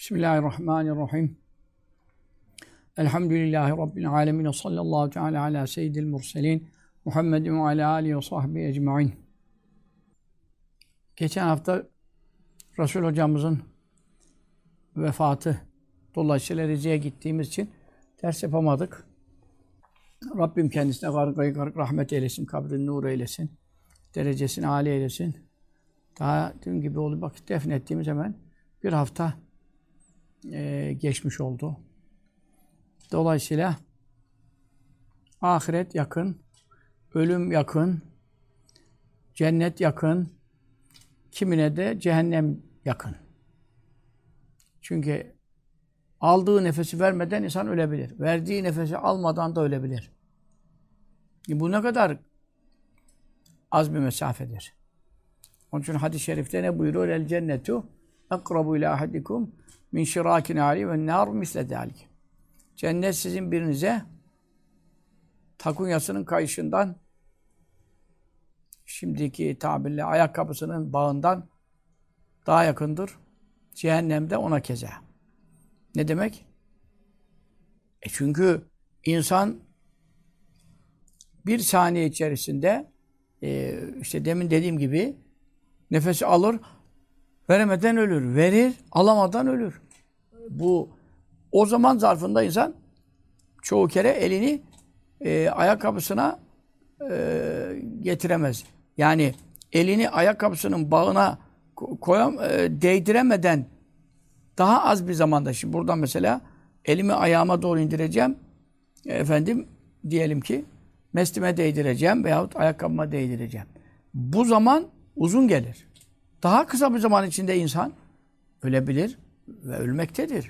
Bismillahirrahmanirrahim. Elhamdülillahi Rabbil alemin. Sallallahu teala ala seyyidil murselin. Muhammedin ve ala alihi ve sahbihi ecmain. Geçen hafta Resul hocamızın vefatı dolayısıyla Rize'ye gittiğimiz için ders yapamadık. Rabbim kendisine garip rahmet eylesin, kabrini nur eylesin, derecesini âli eylesin. Daha dün gibi oldu. Bak defnettiğimiz hemen bir hafta geçmiş oldu. Dolayısıyla ahiret yakın, ölüm yakın, cennet yakın, kimine de cehennem yakın. Çünkü aldığı nefesi vermeden insan ölebilir. Verdiği nefesi almadan da ölebilir. Bu ne kadar az bir mesafedir. Onun için hadis-i şerifte ne buyuruyor? El cennetu akrabu ila ahadikum min şirakin ali ve nar misle dalik. Cennet sizin birinize takunyasının kayışından, şimdiki tabirle ayakkabısının bağından daha yakındır. Cehennemde ona keza. Ne demek? Çünkü insan bir saniye içerisinde işte demin dediğim gibi nefesi alır, veremeden ölür. Verir, alamadan ölür. O zaman zarfında insan çoğu kere elini ayakkabısına getiremez. Yani elini ayakkabısının bağına değdiremeden daha az bir zamanda, şimdi buradan mesela elimi ayağıma doğru indireceğim. Diyelim ki meslime değdireceğim veyahut ayakkabıma değdireceğim. Bu zaman uzun gelir. Daha kısa bir zaman içinde insan ölebilir ve ölmektedir.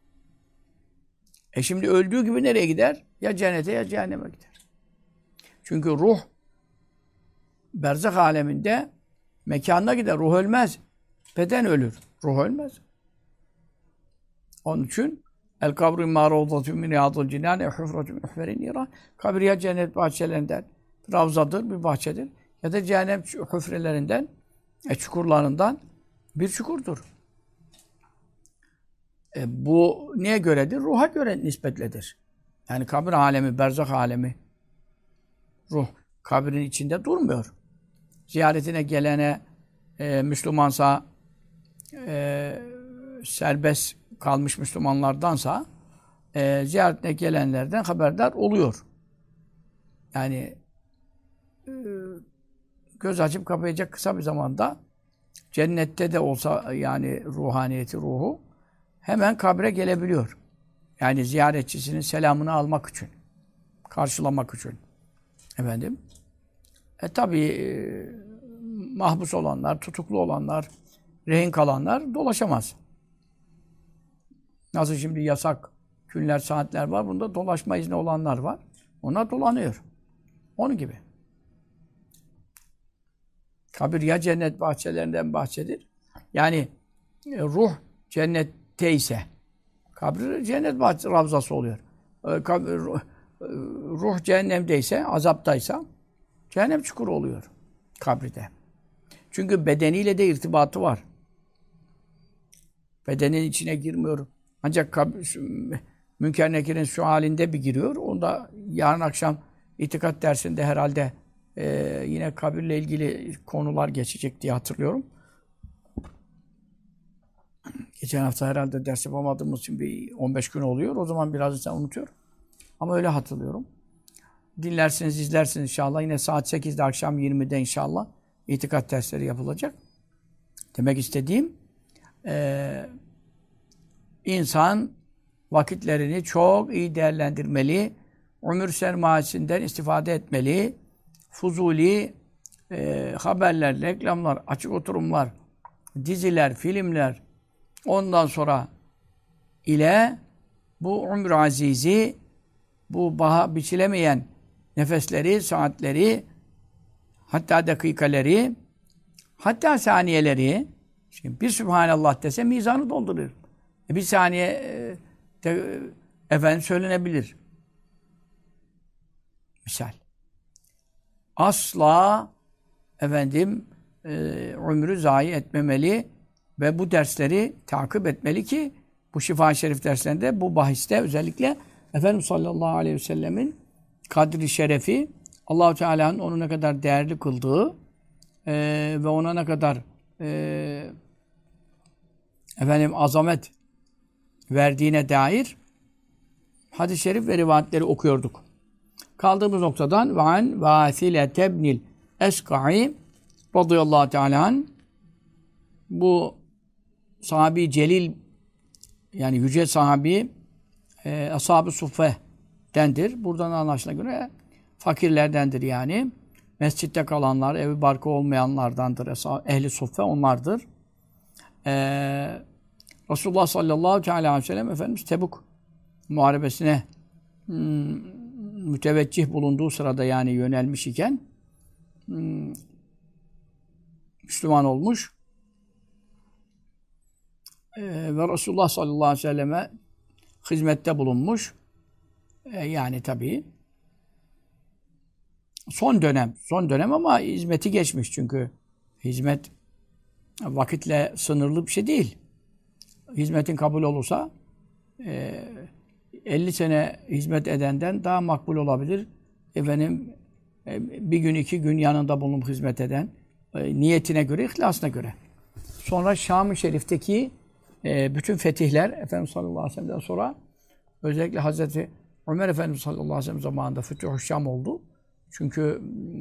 Şimdi öldüğü gibi nereye gider? Ya cennete ya cehenneme gider. Çünkü ruh berzah aleminde mekanına gider. Ruh ölmez. Beden ölür. Ruh ölmez. Onun için el kabru imma ravzatun min riyadil cinan ve hufratun min hufverin niran. Kabir ya cennet bahçelerinden ravzadır, bir bahçedir. Ya da cehennem hufrelerinden, çukurlarından bir çukurdur. Bu neye göredir? Ruha göre nispetledir. Yani kabir alemi, berzah alemi. Ruh kabrin içinde durmuyor. Ziyaretine gelene Müslümansa serbest kalmış Müslümanlardansa ziyaretine gelenlerden haberdar oluyor. Yani göz açıp kapayacak kısa bir zamanda cennette de olsa yani ruhaniyeti, ruhu hemen kabre gelebiliyor. Yani ziyaretçisinin selamını almak için, karşılamak için. Tabii mahpus olanlar, tutuklu olanlar, rehin kalanlar dolaşamaz. Nasıl şimdi yasak günler, saatler var, bunda dolaşma izni olanlar var. Onlar dolanıyor. Onun gibi. Kabir ya cennet bahçelerinden bahçedir. Yani ruh cennette ise kabir cennet ravzası oluyor. Ruh cehennemdeyse, azaptaysa cehennem çukuru oluyor kabride. Çünkü bedeniyle de irtibatı var. Bedenin içine girmiyor. Ancak Münker Nekir'in şu halinde bir giriyor. Onda yarın akşam itikat dersinde herhalde yine kabirle ilgili konular geçecek diye hatırlıyorum. Geçen hafta herhalde ders yapamadığımız için bir 15 gün oluyor. O zaman biraz insan unutuyor. Ama öyle hatırlıyorum. Dinlersiniz, izlersiniz inşallah. Yine saat 8'de akşam 20'de inşallah itikat dersleri yapılacak. Demek istediğim insan vakitlerini çok iyi değerlendirmeli. Ömür sermayesinden istifade etmeli. Fuzuli haberler, reklamlar, açık oturumlar, diziler, filmler, ondan sonra ile bu ömür azizi, bu baha biçilemeyen nefesleri, saatleri, hatta dakikaları, hatta saniyeleri, şimdi bir Sübhanallah dese mizanı doldurur. Bir saniye söylenebilir. Misal. Asla ömrü zayi etmemeli ve bu dersleri takip etmeli ki Bu Şifa-i Şerif derslerinde bu bahiste özellikle Efendimiz sallallahu aleyhi ve sellemin kadri şerefi, Allah-u Teala'nın onu ne kadar değerli kıldığı ve ona ne kadar azamet verdiğine dair hadis-i şerif ve rivayetleri okuyorduk. Kaldığımız noktadan وَعَنْ وَاسِلَةَ بْنِ الْاَسْقَعِ radıyallahu teala anh, bu sahabi celil, yani yüce sahabi ashab-ı suffe'dendir. Buradan anlaşılan göre fakirlerdendir yani. Mescitte kalanlar, evi barkı olmayanlardandır. Ehli suffe onlardır. Resulullah sallallahu aleyhi ve sellem Efendimiz Tebuk muharebesine müteveccih bulunduğu sırada, yani yönelmiş iken Müslüman olmuş. Ve Resulullah sallallahu aleyhi ve selleme hizmette bulunmuş. Yani tabii son dönem ama hizmeti geçmiş, çünkü hizmet vakitle sınırlı bir şey değil. Hizmetin kabul olursa 50 sene hizmet edenden daha makbul olabilir. Bir gün, 2 gün yanında bulunup hizmet eden, niyetine göre, ihlasına göre. Sonra Şam-ı Şerif'teki bütün fetihler, Efendimiz sallallahu aleyhi ve sellem'den sonra özellikle Hazreti Ömer Efendimiz sallallahu aleyhi ve sellem zamanında Fütûh-u Şam oldu. Çünkü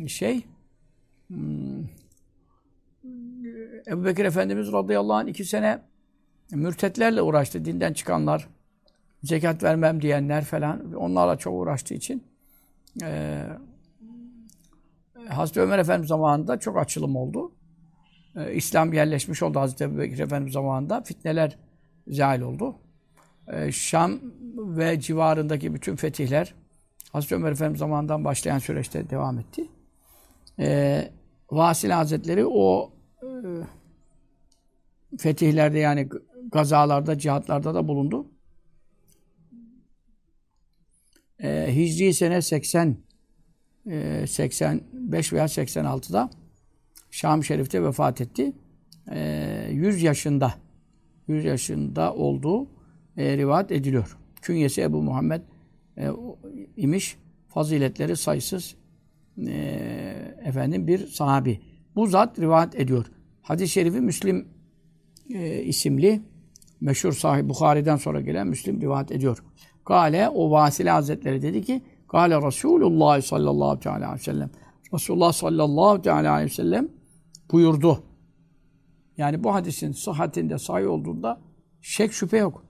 Ebu Bekir Efendimiz radıyallahu anh 2 sene mürtetlerle uğraştı. Dinden çıkanlar, zekat vermem diyenler falan, onlarla çok uğraştığı için Hazreti Ömer Efendimiz zamanında çok açılım oldu. İslam yerleşmiş oldu Hazreti Ebu Bekir Efendimiz zamanında. Fitneler zahil oldu. Şam ve civarındaki bütün fetihler Hazreti Ömer Efendimiz zamanından başlayan süreçte devam etti. Vasile Hazretleri o fetihlerde, yani gazalarda, cihatlarda da bulundu. Hicri sene 85 veya 86'da Şam-ı Şerif'te vefat etti. 100 yaşında olduğu rivayet ediliyor. Künyesi Ebu Muhammed imiş. Faziletleri sayısız bir sahabi. Bu zat rivayet ediyor. Hadis-i şerifi Müslim isimli meşhur sahih, Bukhari'den sonra gelen Müslim rivayet ediyor. Kale, o Vasile Hazretleri dedi ki, Kale Resulullah sallallahu aleyhi ve sellem. Resulullah sallallahu aleyhi ve sellem buyurdu. Yani bu hadisin sıhhatinde, sahih olduğunda şek şüphe yok.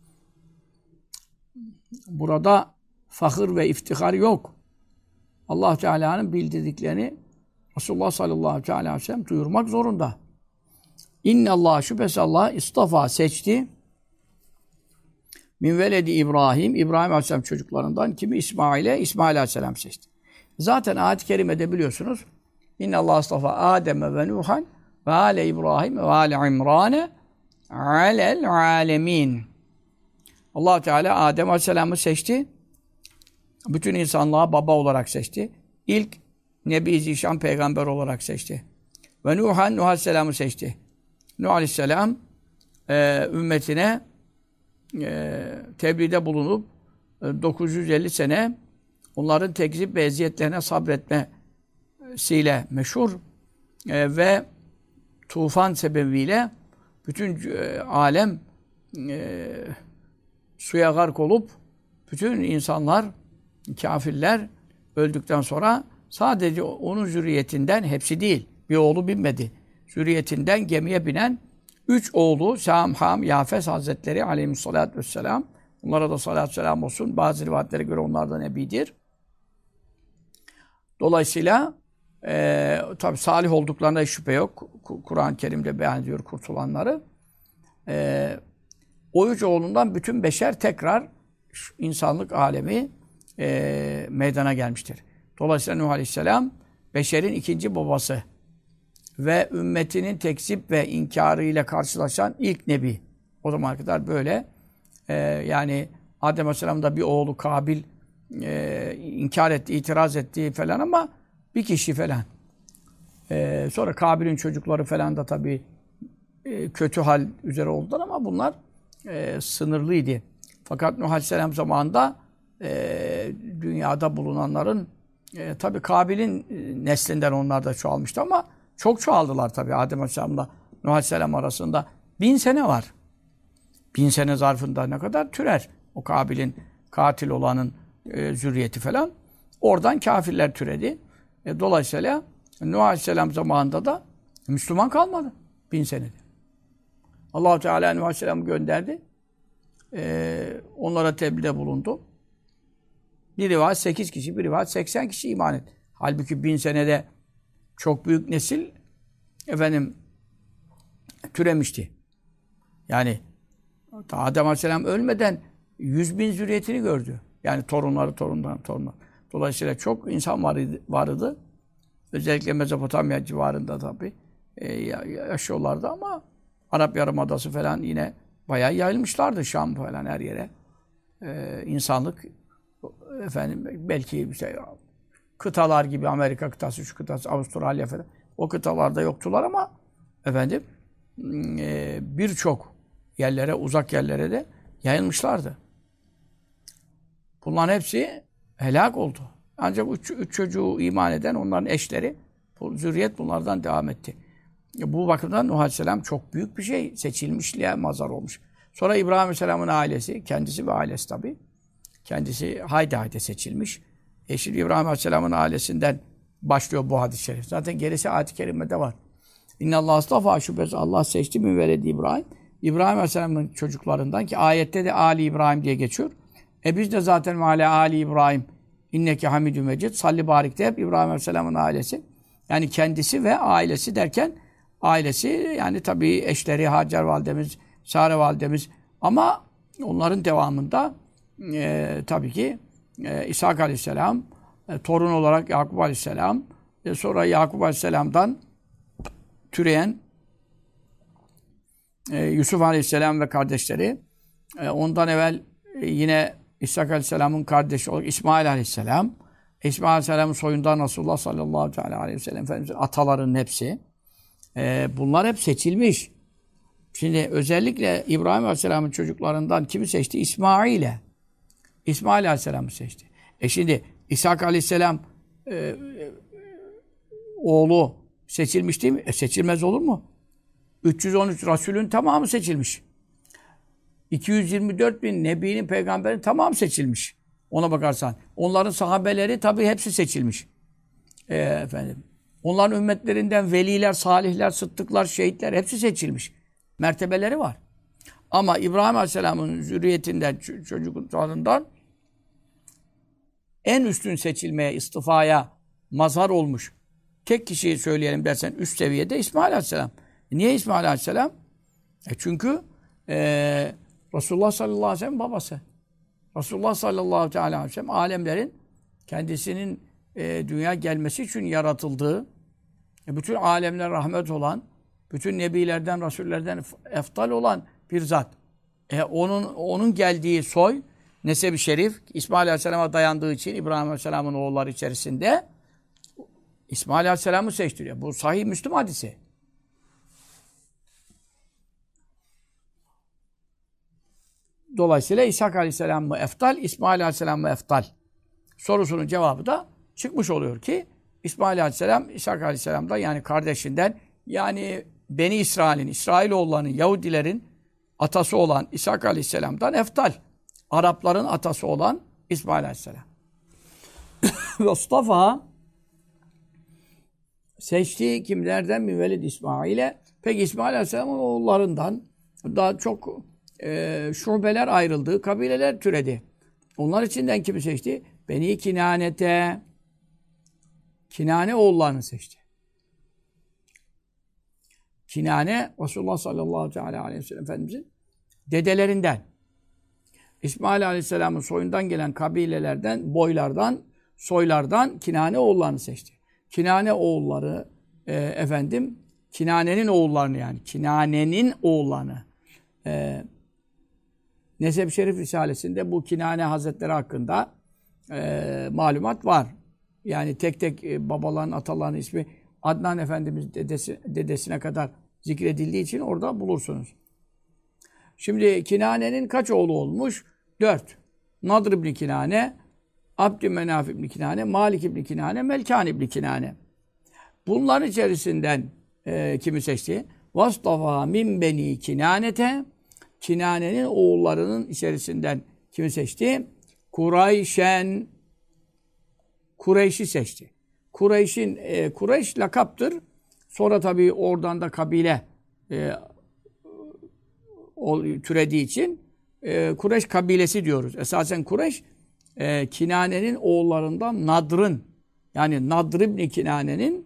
Burada fakir ve iftihar yok. Allah Teala'nın bildirdiklerini Resulullah sallallahu aleyhi ve sellem duyurmak zorunda. İnnallah, şüphesiz Allah istafa, seçti. Min veledi İbrahim, İbrahim Aleyhisselam çocuklarından kimi? İsmail Aleyhisselam seçti. Zaten ayet-i kerimede biliyorsunuz. İnnallah istafa Adem ve Nuhan ve ale İbrahim ve ale İmran alel alemin. Allah Teala Adem Aleyhisselam'ı seçti. Bütün insanlığa baba olarak seçti. İlk Nebi Zişan peygamber olarak seçti. Ve Nuh Aleyhisselam'ı seçti. Nuh Aleyhisselam ümmetine tebliğde bulunup 950 sene onların tekzip ve eziyetlerine sabretmesiyle meşhur ve tufan sebebiyle bütün alem suya gark olup bütün insanlar, kafirler öldükten sonra sadece onun zürriyetinden, hepsi değil, bir oğlu binmedi. Zürriyetinden gemiye binen 3 oğlu Şam, Ham, Yafes Hazretleri aleyhissalatü vesselam. Onlara da salatü selam olsun. Bazı rivayetlere göre onlar da nebidir. Dolayısıyla tabi salih olduklarına hiç şüphe yok. Kur'an-ı Kerim'de beyan ediyor kurtulanları. O 3 oğlundan bütün beşer tekrar insanlık alemi meydana gelmiştir. Dolayısıyla Nuh Aleyhisselam beşerin ikinci babası ve ümmetinin tekzip ve inkarıyla karşılaşan ilk nebi. O zamana kadar böyle yani Adem Aleyhisselam'ın da bir oğlu Kabil inkar etti, itiraz etti falan ama bir kişi falan. Sonra Kabil'in çocukları falan da tabii kötü hal üzere oldular ama bunlar sınırlıydı. Fakat Nuh Aleyhisselam zamanında dünyada bulunanların tabi Kabil'in neslinden onlar da çoğalmıştı ama çok çoğaldılar tabi. Adem Aleyhisselam'la Nuh Aleyhisselam arasında 1000 sene var. 1000 sene zarfında ne kadar türer? O Kabil'in katil olanın zürriyeti falan. Oradan kafirler türedi. Dolayısıyla Nuh Aleyhisselam zamanında da Müslüman kalmadı. 1000 senede. Allah-u Teala Nuh Aleyhisselam'ı gönderdi. Onlara tebliğde bulundu. Bir rivayet 8 kişi, bir rivayet 80 kişi iman etti. Halbuki 1000 senede çok büyük nesil türemişti. Yani Adem Aleyhisselam ölmeden 100.000 zürriyetini gördü. Yani torunlar. Dolayısıyla çok insan vardı. Özellikle Mezopotamya civarında tabii yaşıyorlardı ama Arap Yarımadası falan yine bayağı yayılmışlardı. Şam falan her yere. İnsanlık belki kıtalar gibi Amerika kıtası, şu kıtası, Avustralya falan o kıtalarda yoktular ama birçok yerlere, uzak yerlere de yayılmışlardı. Bunların hepsi helak oldu. Ancak üç çocuğu iman eden onların eşleri, zürriyet bunlardan devam etti. Bu bakımdan Nuh Aleyhisselam çok büyük bir şey, seçilmişliğe mazhar olmuş. Sonra İbrahim Aleyhisselam'ın ailesi, kendisi ve ailesi tabii. Kendisi haydi seçilmiş. Şimdi İbrahim Aleyhisselam'ın ailesinden başlıyor bu hadis-i şerif. Zaten gerisi ayet-i kerimede var. İnnallâh astafa şüphesiz Allah seçti min veledi İbrahim. İbrahim Aleyhisselam'ın çocuklarından ki ayette de Ali İbrahim diye geçiyor. Biz de zaten ve Ali İbrahim inneke hamidü mecid. Salli barikte hep İbrahim Aleyhisselam'ın ailesi. Yani kendisi ve ailesi derken ailesi yani tabii eşleri Hacer validemiz, Sare validemiz ama onların devamında tabii ki İshak Aleyhisselam, torun olarak Yakup Aleyhisselam, sonra Yakup Aleyhisselam'dan türeyen Yusuf Aleyhisselam ve kardeşleri, ondan evvel yine İshak Aleyhisselam'ın kardeşi olarak İsmail Aleyhisselam, İsmail Aleyhisselam'ın soyundan Resulullah sallallahu aleyhi ve sellem Efendimiz'in atalarının hepsi. Bunlar hep seçilmiş. Şimdi özellikle İbrahim Aleyhisselam'ın çocuklarından kimi seçti? İsmail'e. İsmail Aleyhisselam'ı seçti. Şimdi İshak Aleyhisselam oğlu seçilmiş değil mi? Seçilmez olur mu? 313 Resul'ün tamamı seçilmiş. 224 bin Nebi'nin, peygamberin tamamı seçilmiş. Ona bakarsan. Onların sahabeleri tabii hepsi seçilmiş. Onların ümmetlerinden veliler, salihler, sıddıklar, şehitler hepsi seçilmiş. Mertebeleri var. Ama İbrahim Aleyhisselam'ın zürriyetinden, çocuklarından en üstün seçilmeye, istifaya mazhar olmuş. Tek kişiyi söyleyelim dersen üst seviyede İsmail Aleyhisselam. Niye İsmail Aleyhisselam? Çünkü Resulullah sallallahu aleyhi ve sellem babası. Resulullah sallallahu aleyhi ve sellem alemlerin kendisinin dünya gelmesi için yaratıldığı, bütün alemler rahmet olan, bütün nebilerden, rasullerden eftal olan bir zat. Onun geldiği soy, neseb-i şerif, İsmail Aleyhisselam'a dayandığı için İbrahim Aleyhisselam'ın oğulları içerisinde İsmail Aleyhisselam'ı seçtiriyor. Bu sahih Müslüm hadisi. Dolayısıyla İshak Aleyhisselam mı eftal, İsmail Aleyhisselam mı eftal? Sorusunun cevabı da çıkmış oluyor ki İsmail Aleyhisselam, İshak Aleyhisselam'da yani kardeşinden yani Beni İsrail'in, İsrailoğullarının, Yahudilerin atası olan İshak Aleyhisselam'dan eftal. Arapların atası olan İsmail Aleyhisselam. Mustafa seçtiği kimlerden? Müvelid İsmail'e. Peki İsmail Aleyhisselam'ın oğullarından daha çok şubeler ayrıldı, kabileler türedi. Onlar içinden kimi seçti? Beni Kinane'te. Kinane oğullarını seçti. Kinane, Resulullah sallallahu aleyhi ve sellem Efendimiz'in dedelerinden. İsmail Aleyhisselam'ın soyundan gelen kabilelerden, boylardan, soylardan Kinane oğullarını seçti. Kinane oğulları, Kinane'nin oğullarını yani, Kinane'nin oğullarını. Neseb-i Şerif Risalesi'nde bu Kinane Hazretleri hakkında malumat var. Yani tek tek babaların, ataların ismi Adnan Efendimiz dedesine kadar zikredildiği için orada bulursunuz. Şimdi Kinane'nin kaç oğlu olmuş? 4. Nadr ibn Kinane, Abdümenaf ibn Kinane, Malik ibn Kinane, Melkan ibn Kinane. Bunların içerisinden kimi seçti? Vastafa min beni Kinanete. Kinane'nin oğullarının içerisinden kimi seçti? Kureyşen. Kureyş'i seçti. Kureyş lakaptır. Sonra tabii oradan da kabile türediği için Kureyş kabilesi diyoruz. Esasen Kureyş Kinane'nin oğullarından Nadr'ın, yani Nadr ibn Kinane'nin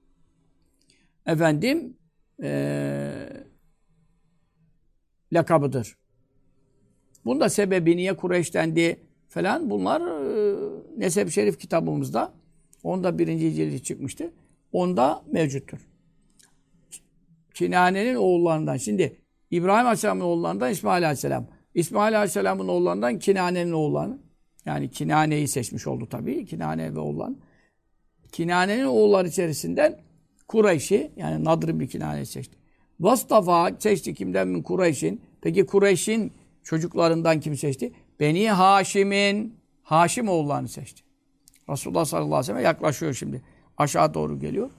lakabıdır. Bunda sebebi niye Kureyş dendi falan, bunlar Nesep-i Şerif kitabımızda, onda 1. cildi çıkmıştı. Onda mevcuttur. Kinane'nin oğullarından, şimdi İbrahim Aleyhisselam'ın oğullarından İsmail Aleyhisselam. İsmail Aleyhisselam'ın oğullarından Kinane'nin oğullarını. Yani Kinane'yi seçmiş oldu tabii. Kinane ve oğullarını. Kinane'nin oğulları içerisinden Kureyş'i, yani Nadr ibn Kinane'yi seçti. Vastafa seçti kimden min Kureyş'in. Peki Kureyş'in çocuklarından kim seçti? Beni Haşim'in, Haşim oğullarını seçti. Resulullah sallallahu aleyhi ve sellem yaklaşıyor şimdi. Aşağı doğru geliyor.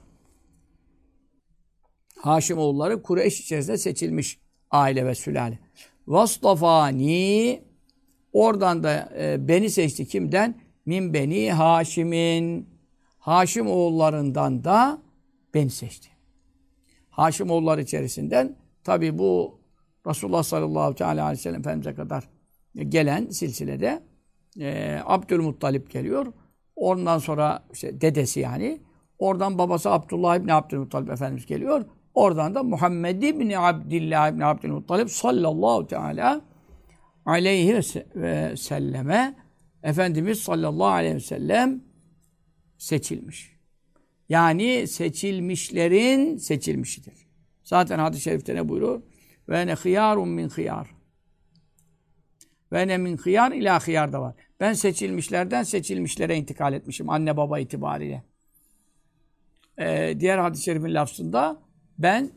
Haşim oğulları Kureyş içerisinde seçilmiş aile ve sülale. Vastafani, oradan da beni seçti kimden? Min beni Haşim'in. Haşim oğullarından da beni seçti. Haşim oğulları içerisinden tabi bu Resulullah sallallahu aleyhi ve sellem Efendimiz'e kadar gelen silsilede Abdülmuttalip geliyor. Ondan sonra işte dedesi yani. Oradan babası Abdullah İbni Abdülmuttalip Efendimiz geliyor. Oradan da Muhammed İbni Abdillah İbni Abdülmuttalip sallallahu teala aleyhi ve selleme Efendimiz sallallahu aleyhi ve sellem seçilmiş. Yani seçilmişlerin seçilmişidir. Zaten hadis-i şerifte ne buyuruyor? Ve ne hıyarun min hıyar. Ve ne min hıyar ila hıyar da var. Ben seçilmişlerden seçilmişlere intikal etmişim. Anne baba itibariyle. Diğer hadis-i şerifin lafzında ben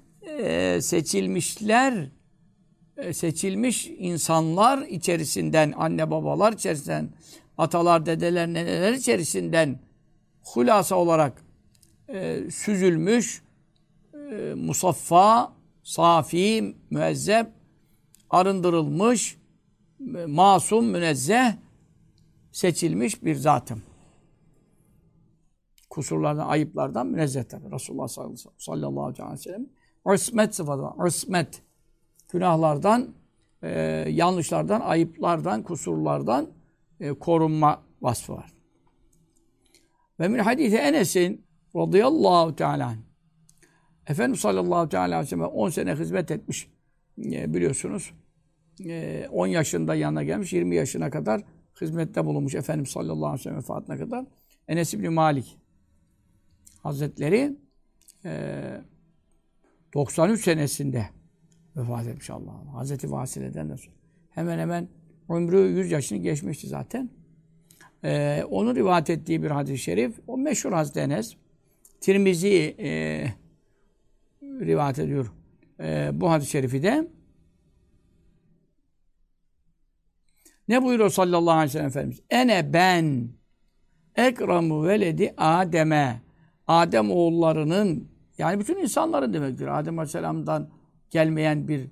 seçilmiş insanlar içerisinden, anne babalar içerisinden, atalar, dedeler, neneler içerisinden hulasa olarak süzülmüş, musaffa, safi, müezzeb, arındırılmış, masum, münezzeh, seçilmiş bir zatım. Kusurlardan, ayıplardan münezzeh tabi. Resulullah sallallahu aleyhi ve sellem ismet sıfatı var. İsmet. Günahlardan, yanlışlardan, ayıplardan, kusurlardan korunma vasfı var. Ve min hadisi Enes'in radıyallahu teala anh. Efendimiz sallallahu teala aleyhi ve sellem 10 sene hizmet etmiş. Biliyorsunuz. 10 yaşında yanına gelmiş. 20 yaşına kadar hizmette bulunmuş. Efendimiz sallallahu aleyhi ve sellem vefatına kadar. Enes İbni Malik Hazretleri 93 senesinde vefat etmiş Allah'ım. Hazreti Vasile'den de sonra. Hemen hemen ömrü 100 yaşını geçmişti zaten. Onun rivayet ettiği bir hadis-i şerif, o meşhur Hazreti Enes. Tirmizi rivayet ediyor. Bu hadis-i şerifi de ne buyuruyor sallallahu aleyhi ve sellem Efendimiz? Ene ben ekramu veledi Adem'e. Adem oğullarının, yani bütün insanların demektir. Adem aleyhisselam'dan gelmeyen bir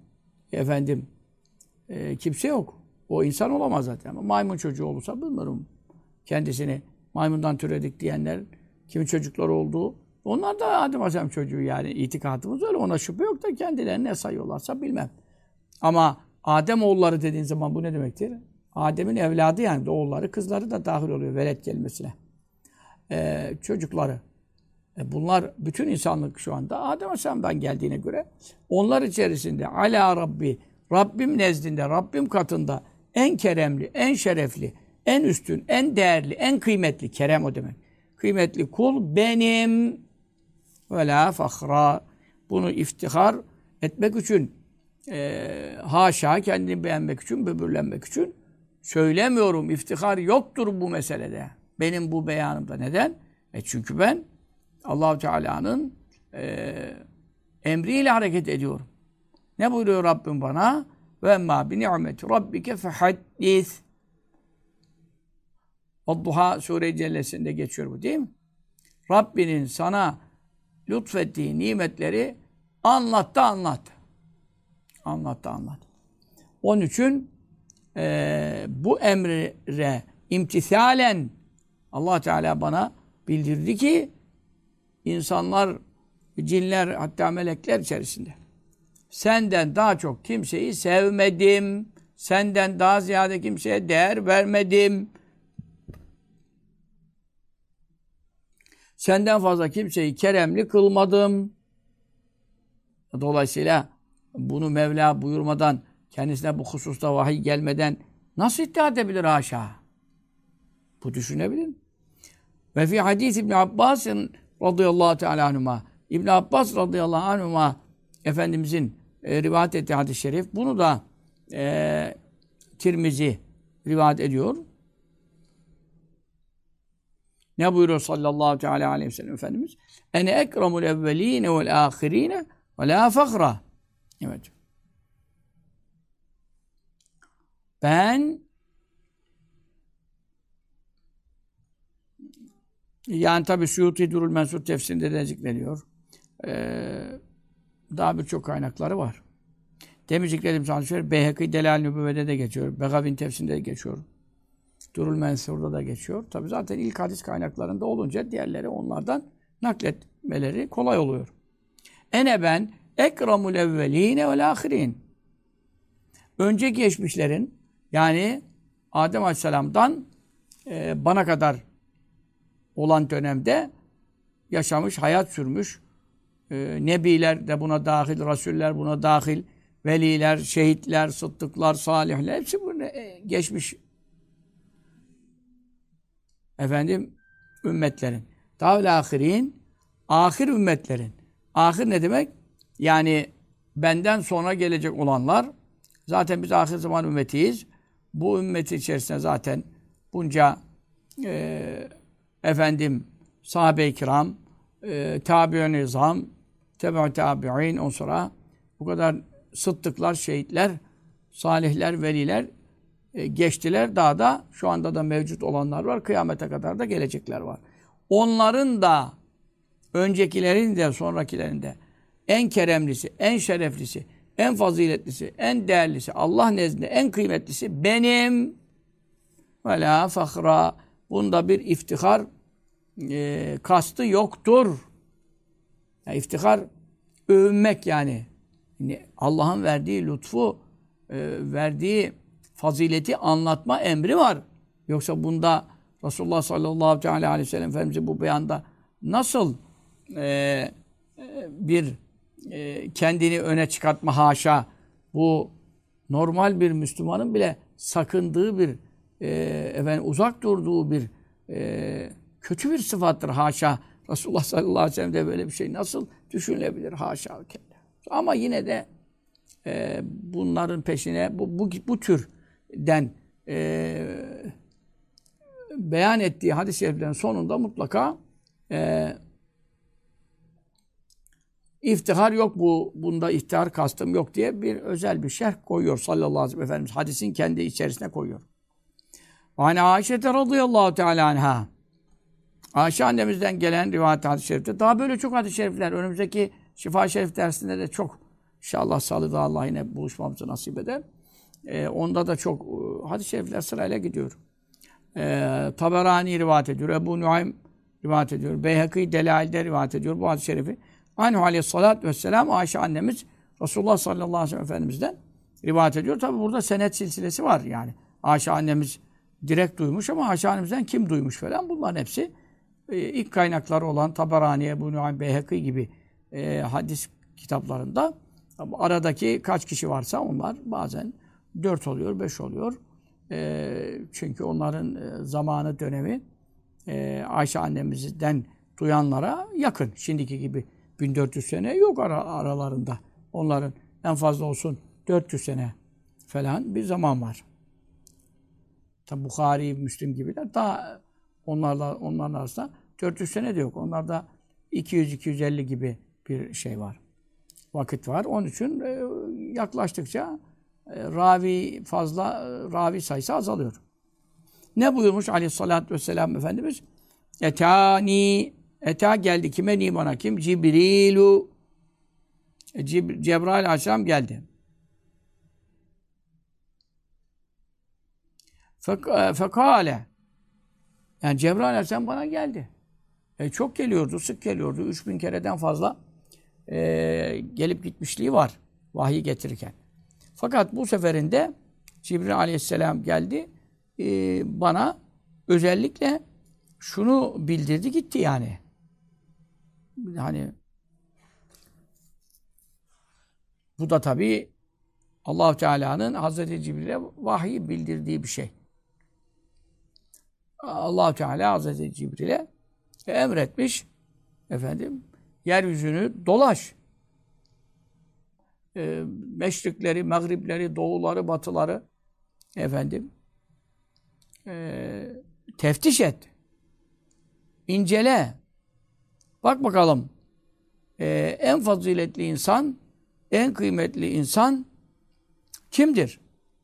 kimse yok. O insan olamaz zaten. Ama maymun çocuğu olursa bilmiyorum. Kendisini maymundan türedik diyenler kimin çocukları olduğu. Onlar da Adem aleyhisselam çocuğu yani. İtikadımız öyle. Ona şüphe yok da kendilerini ne sayıyorlarsa bilmem. Ama Adem oğulları dediğin zaman bu ne demektir? Adem'in evladı yani. Oğulları, kızları da dahil oluyor velet kelimesine. Çocukları. Bunlar bütün insanlık şu anda Adem Aleyhisselam'dan geldiğine göre onlar içerisinde ala Rabbi, Rabbim nezdinde, Rabbim katında en keremli, en şerefli, en üstün, en değerli, en kıymetli, kerem o demek. Kıymetli kul benim ve la fahra. Bunu iftihar etmek için haşa kendini beğenmek için, böbürlenmek için söylemiyorum. İftihar yoktur bu meselede. Benim bu beyanımda. Neden? Çünkü ben Allah-u Teala'nın emriyle hareket ediyorum. Ne buyuruyor Rabbim bana? Ve emmâ bi ni'meti rabbike fehaddis. Duha Sure-i Cellesi'nde geçiyor bu değil mi? Rabbinin sana lütfettiği nimetleri anlat da anlat. Anlat da anlat. Onun için bu emre imtisalen Allah Teala bana bildirdi ki insanlar, cinler hatta melekler içerisinde senden daha çok kimseyi sevmedim. Senden daha ziyade kimseye değer vermedim. Senden fazla kimseyi keremli kılmadım. Dolayısıyla bunu Mevla buyurmadan, kendisine bu hususta vahiy gelmeden nasıl iddia edebilir haşa? Bu düşünebilir mi? Ve fi hadis İbn Abbas'ın radıyallahu teala anhuma, İbn Abbas radıyallahu anhuma Efendimizin rivayet ettiği hadis-i şerif, bunu da Tirmizi rivayet ediyor. Ne buyuruyor sallallahu teala aleyhi ve sellem Efendimiz? Ene ekramul evveline vel ahirine ve la fakra. Evet. Ben yani tabi Suyuti Durul Mensur tefsirinde de zikrediyor. Daha birçok kaynakları var. Demin zikredim sana Beyhekî Delâl-i Nübüvve'de de geçiyor. Begavîn tefsirinde de geçiyor. Durul Mensur'da da geçiyor. Tabi zaten ilk hadis kaynaklarında olunca diğerleri onlardan nakletmeleri kolay oluyor. Ene ben ekramul evveline vel ahirin. Önce geçmişlerin yani Adem Aleyhisselam'dan bana kadar olan dönemde yaşamış, hayat sürmüş nebiler de buna dahil, rasuller buna dahil, veliler, şehitler, sıddıklar, salihler hepsi bunu geçmiş ümmetlerin. Davul ahirin, ahir ümmetlerin. Ahir ne demek? Yani benden sonra gelecek olanlar, zaten biz ahir zaman ümmetiyiz. Bu ümmeti içerisinde zaten bunca sahabe-i kiram, tabi-ün nizam, tebe-ü tabi'in, on sonra bu kadar sıddıklar, şehitler, salihler, veliler geçtiler. Daha da şu anda da mevcut olanlar var. Kıyamete kadar da gelecekler var. Onların da öncekilerin de sonrakilerin de en keremlisi, en şereflisi, en faziletlisi, en değerlisi, Allah nezdinde en kıymetlisi benim. Ve la fakra. Bunda bir iftihar kastı yoktur. Yani iftihar övünmek yani. Allah'ın verdiği lütfu, verdiği fazileti anlatma emri var. Yoksa bunda Resulullah sallallahu aleyhi ve sellem Efendimiz'in bu beyanda nasıl bir kendini öne çıkartma haşa, bu normal bir Müslümanın bile sakındığı bir uzak durduğu bir kötü bir sıfattır haşa. Resulullah sallallahu aleyhi ve sellem'de böyle bir şey nasıl düşünülebilir haşa. Ama yine de bunların peşine bu türden beyan ettiği hadis-i şeriflerin sonunda mutlaka iftihar yok, bunda iftihar kastım yok diye bir özel bir şerh koyuyor sallallahu aleyhi ve sellem Efendimiz. Hadisin kendi içerisine koyuyor. Hani Ayşe'te radıyallahu teala anha, Ayşe annemizden gelen rivayet hadis-i şerifte, daha böyle çok hadis-i şerifler, önümüzdeki Şifa-i Şerif dersinde de çok, inşallah salıda Allah yine buluşmamızı nasip eder. Onda da çok hadis-i şerifler sırayla gidiyor. Taberani rivayet ediyor, Ebu Nuaym rivayet ediyor, Beyhekî Delail'de rivayet ediyor bu hadis-i şerifi. Anhu aleyhissalâtu vesselâm, Ayşe annemiz Resulullah sallallahu aleyhi ve sellem Efendimiz'den rivayet ediyor. Tabi burada senet silsilesi var yani. Ayşe annemiz direkt duymuş ama Ayşe annemizden kim duymuş falan, bunların hepsi ilk kaynakları olan Taberani, Ebu Nuaym, Beyhekî gibi hadis kitaplarında aradaki kaç kişi varsa onlar bazen 4 oluyor, 5 oluyor. Çünkü onların zamanı, dönemi Ayşe annemizden duyanlara yakın. Şimdiki gibi 1400 sene yok aralarında. Onların en fazla olsun 400 sene falan bir zaman var. Tabi Bukhari, Müslim gibiler daha onların arasında 400 sene de yok. Onlarda 200-250 gibi bir şey var. Vakit var. Onun için yaklaştıkça ravi fazla, ravi sayısı azalıyor. Ne buyurmuş aleyhissalatü vesselam Efendimiz? Eta geldi kime? Ni bana kim? Cibrilu. Cebrail aleyhisselam geldi. Fekale. Yani Cebrail aleyhisselam bana geldi. Çok geliyordu, sık geliyordu. 3000 kereden fazla gelip gitmişliği var vahiy getirirken. Fakat bu seferinde Cibril aleyhisselam geldi. Bana özellikle şunu bildirdi gitti yani. Hani bu da tabii Allah-u Teala'nın Hazreti Cibril'e vahiy bildirdiği bir şey. Allah-u Teala Hazreti Cibril'e emretmiş, efendim, yeryüzünü dolaş. Meşrikleri, mağripleri, doğuları, batıları, efendim, teftiş et. İncele. Bak bakalım, en faziletli insan, en kıymetli insan kimdir?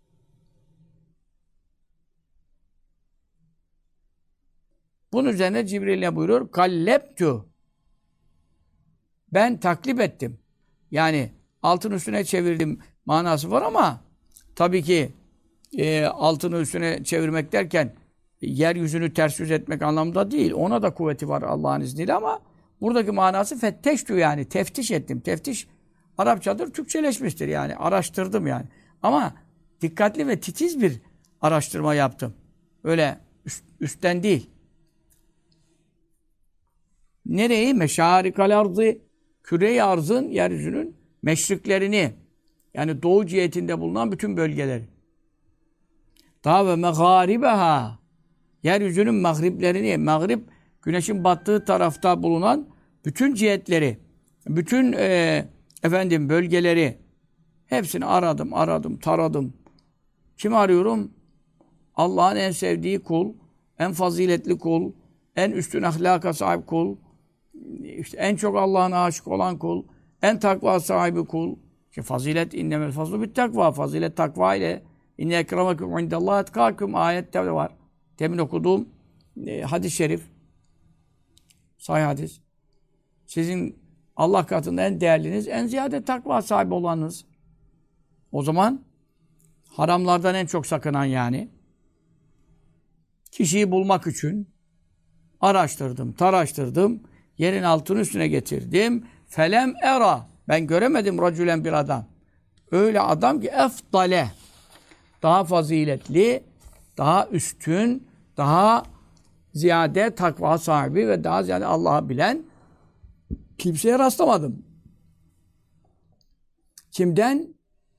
Bunun üzerine Cibril ne buyuruyor? Kallebtu. Ben taklip ettim. Yani altın üstüne çevirdim manası var ama tabii ki altını üstüne çevirmek derken yeryüzünü ters yüz etmek anlamında değil. Ona da kuvveti var Allah'ın izniyle ama buradaki manası fetteştü yani. Teftiş ettim. Teftiş Arapçadır, Türkçeleşmiştir yani. Araştırdım yani. Ama dikkatli ve titiz bir araştırma yaptım. Öyle üstten değil. Nereyi? Meşarikal arzı, küre-i arzın, yeryüzünün meşriklerini, yani doğu cihetinde bulunan bütün bölgeleri. Daha ve megaribeha, yeryüzünün mağriplerini, mağrip, güneşin battığı tarafta bulunan bütün cihetleri, bütün bölgeleri, hepsini aradım, taradım. Kimi arıyorum? Allah'ın en sevdiği kul, en faziletli kul, en üstün ahlaka sahip kul, işte en çok Allah'ına aşık olan kul, en takva sahibi kul. İşte fazilet innemel fazlu bit takva. Fazilet takva ile inne ekremekum indallahi etkâkum ayette de var. Demin okuduğum hadis-i şerif, sahih hadis. Sizin Allah katında en değerliniz, en ziyade takva sahibi olanınız. O zaman haramlardan en çok sakınan yani. Kişiyi bulmak için araştırdım, taraştırdım. Yerin altını üstüne getirdim. Felem era. Ben göremedim racülen bir adam. Öyle adam ki efdale. Daha faziletli, daha üstün, daha ziyade takva sahibi ve daha ziyade Allah'ı bilen kimseye rastlamadım. Kimden?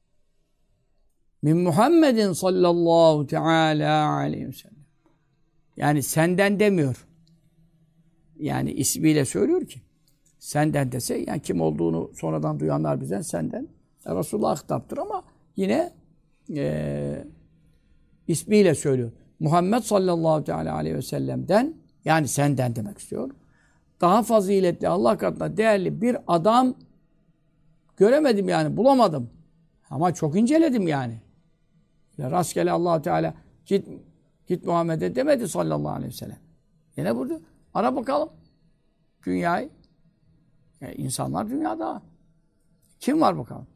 Min Muhammedin sallallahu teala aleyhi ve sellem. Yani senden demiyor. Yani ismiyle söylüyor ki. Senden dese, yani kim olduğunu sonradan duyanlar bizden senden. Resulullah hitaptır ama yine ismiyle söylüyor. Muhammed sallallahu teala aleyhi ve sellem'den, yani senden demek istiyor. Daha faziletli, Allah katında değerli bir adam göremedim yani, bulamadım. Ama çok inceledim yani. Ya rastgele Allah Teala git Muhammed'e demedi sallallahu aleyhi ve sellem. Yine burada ara bakalım dünyayı. İnsanlar dünyada. Kim var bakalım?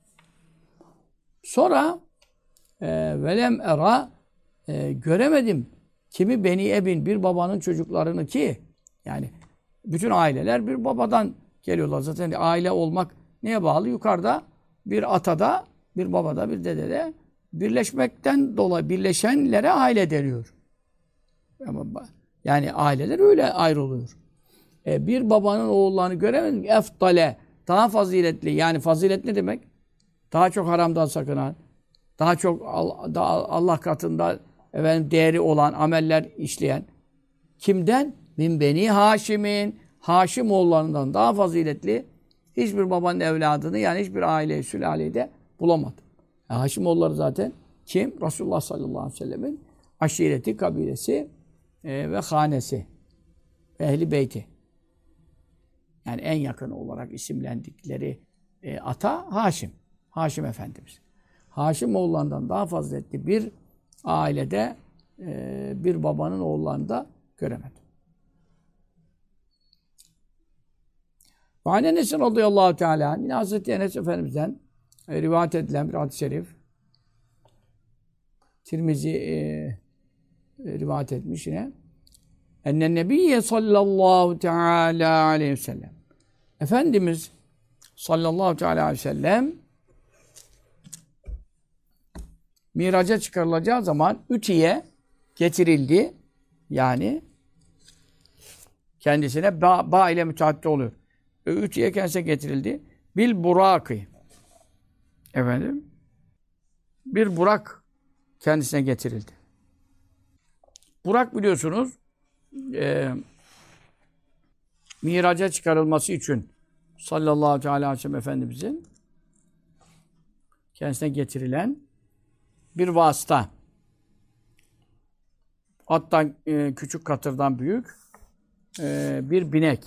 Sonra velem era göremedim. Kimi Beni Ebin, bir babanın çocuklarını ki, yani bütün aileler bir babadan geliyorlar. Zaten aile olmak neye bağlı? Yukarıda bir atada, bir babada, bir dedede birleşmekten dolayı birleşenlere aile deniyor. Yani aileler öyle ayrılıyor. Bir babanın oğullarını göremedim. Efdale, daha faziletli. Yani fazilet ne demek? Daha çok haramdan sakınan, daha çok Allah katında değeri olan ameller işleyen. Kimden? Min Beni Haşim'in. Haşim oğullarından daha faziletli hiçbir babanın evladını, yani hiçbir aile-i sülaleyi de bulamadım. Haşim oğulları zaten kim? Resulullah sallallahu aleyhi ve sellemin aşireti, kabilesi ve hanesi. Ehli beyti. Yani en yakın olarak isimlendikleri ata Haşim. Haşim Efendimiz. Haşim oğullarından daha faziletli bir ailede bir babanın oğullarında göremedi. Ve an Enes radıyallahu teala yine Hazreti Enes Efendimiz'den rivayet edilen bir hadis-i şerif. Tirmizi rivayet etmiş yine. Ennen Nebiyye sallallahu teala aleyhi ve sellem. Efendimiz sallallahu teala aleyhi ve sellem miraca çıkarılacağı zaman Ütiye getirildi. Yani kendisine ba ile mütehaddit oluyor. Ütiye kendisine getirildi. Bil burakı. Efendim? Bir burak kendisine getirildi. Burak biliyorsunuz miraca çıkarılması için sallallahu aleyhi ve sellem Efendimizin kendisine getirilen bir vasıta. Hatta küçük katırdan büyük bir binek.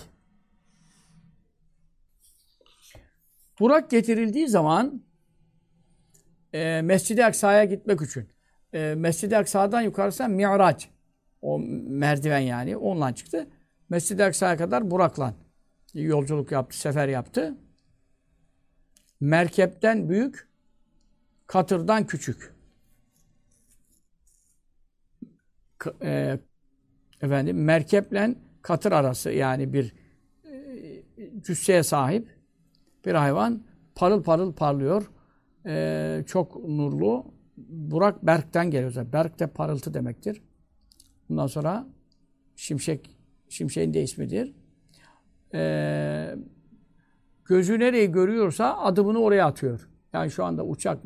Burak getirildiği zaman Mescid-i Aksa'ya gitmek için. Mescid-i Aksa'dan yukarısına Mi'raç. O merdiven yani. Onunla çıktı. Mescid-i Aksa'ya kadar Burak'la yolculuk yaptı, sefer yaptı. Merkepten büyük, katırdan küçük. Merkeple katır arası yani bir cüsseye sahip bir hayvan parıl parıl parlıyor. Çok nurlu. Burak Berk'ten geliyor zaten. Berk de parıltı demektir. Bundan sonra şimşeğin de ismidir. Gözü nereyi görüyorsa adımını oraya atıyor. Yani şu anda uçak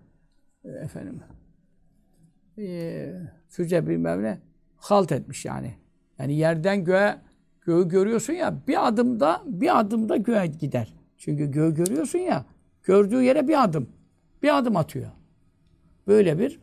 füze bilmem ne halt etmiş yani. Yani yerden göğü görüyorsun ya bir adımda göğe gider. Çünkü göğü görüyorsun ya gördüğü yere bir adım atıyor. Böyle bir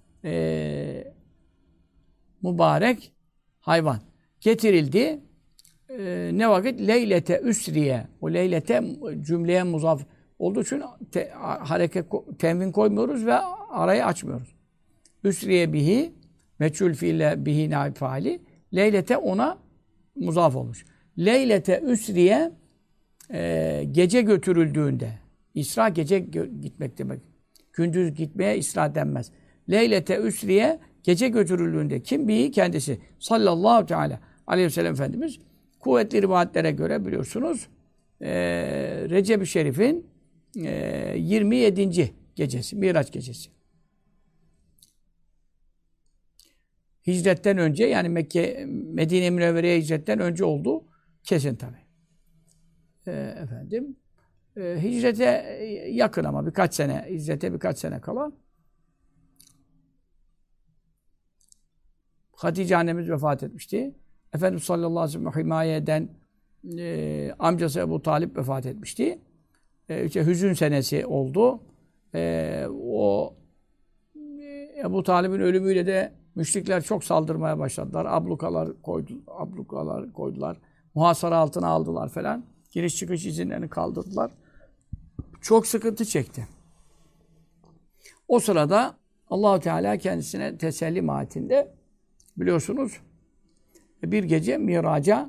mübarek hayvan getirildi. Ne vakit? Leylete üsriye. O leylete cümleye muzaf olduğu için temin koymuyoruz ve arayı açmıyoruz. Üsriye bihi meçhul fiille bihi naib faali. Leylete ona muzaf olmuş. Leylete üsriye gece götürüldüğünde. İsra gece gitmek demek. Gündüz gitmeye İsra denmez. Leylete üsriye gece götürüldüğünde kim bihi kendisi sallallahu teala aleyhi ve sellem Efendimiz kuvvetli rivayetlere göre biliyorsunuz Recep-i Şerif'in 27. gecesi, Miraç gecesi. Hicretten önce yani Medine-i Münevvere'ye hicretten önce oldu kesin tabi. Hicrete yakın ama hicrete birkaç sene kala Hatice annemiz vefat etmişti. Efendimiz sallallahu aleyhi ve sellem himaye eden amcası Ebu Talip vefat etmişti. Hüzün senesi oldu. O Ebu Talib'in ölümüyle de müşrikler çok saldırmaya başladılar. Ablukalar koydular. Muhasara altına aldılar falan. Giriş çıkış izinlerini kaldırdılar. Çok sıkıntı çekti. O sırada Allah-u Teala kendisine teselli mahiyetinde biliyorsunuz bir gece miraca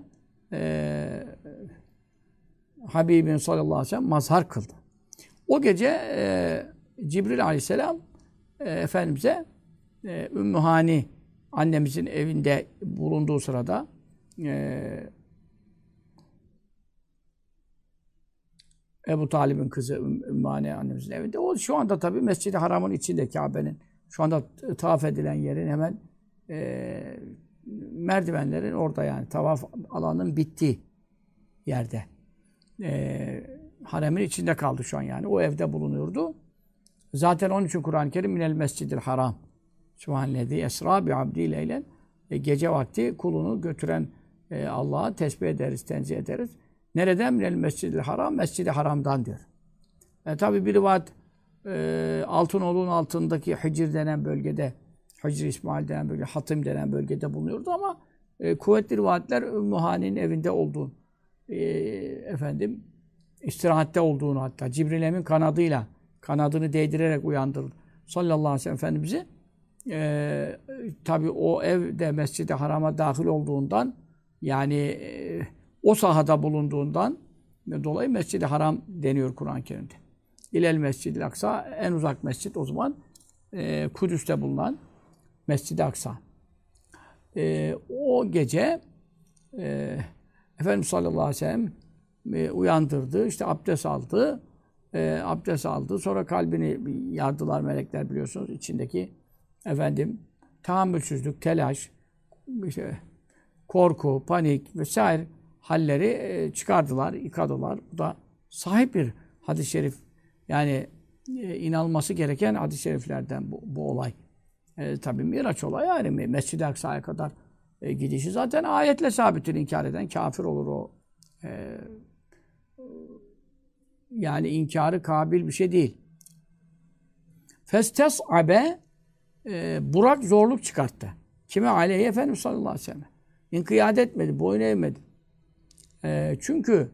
Habibin sallallahu aleyhi ve sellem mazhar kıldı. O gece Cibril aleyhisselam Efendimiz'e Ümmü Hani annemizin evinde bulunduğu sırada Ebu Talib'in kızı Ümmü Hani annemizin evinde. O şu anda tabii Mescid-i Haram'ın içinde Kabe'nin şu anda tavaf edilen yerin hemen merdivenlerin orada yani tavaf alanının bittiği yerde. Haremin içinde kaldı şu an yani. O evde bulunuyordu. Zaten onun için Kur'an-ı Kerim minel mescidil haram. Sübhanellezî esrâ bi abdî leylen. Gece vakti kulunu götüren Allah'a tesbih ederiz, tenzih ederiz. Nereden? Minel mescidil haram. Mescid-i haramdan diyor. Tabi bir rivayet Altınoğlu'nun altındaki Hicr denen bölgede, Hicr İsmail denen bölge, Hatım denen bölgede bulunuyordu ama kuvvetli rivayetler Ümmü Hani'nin evinde olduğunu, istirahatte olduğunu hatta Cibril Emin kanadını değdirerek uyandırdı. sallallahu aleyhi ve sellem Efendimiz'i tabi o ev de Mescid-i Haram'a dahil olduğundan yani o sahada bulunduğundan dolayı Mescid-i Haram deniyor Kur'an-ı Kerim'de. İlel Mescid-i Aksa en uzak mescit o zaman Kudüs'te bulunan Mescid-i Aksa. O gece Efendimiz sallallahu aleyhi ve sellem uyandırdı, işte abdest aldı. Abdest aldı. Sonra kalbini yardılar melekler biliyorsunuz. İçindeki tahammülsüzlük, telaş, işte, korku, panik vesaire halleri çıkardılar, yıkadılar. Bu da sahip bir hadis-i şerif. Yani inanılması gereken hadis-i şeriflerden bu olay. Tabii Miraç olayı yani Mescid-i Aksa'ya kadar gidişi zaten ayetle sabittir. İnkar eden kafir olur o. Yani inkarı kabil bir şey değil. Festes'abe Burak zorluk çıkarttı. Kime? Aleyhi Efendimiz sallallahu aleyhi ve sellem. İnkiyat etmedi, boyun eğmedi. Çünkü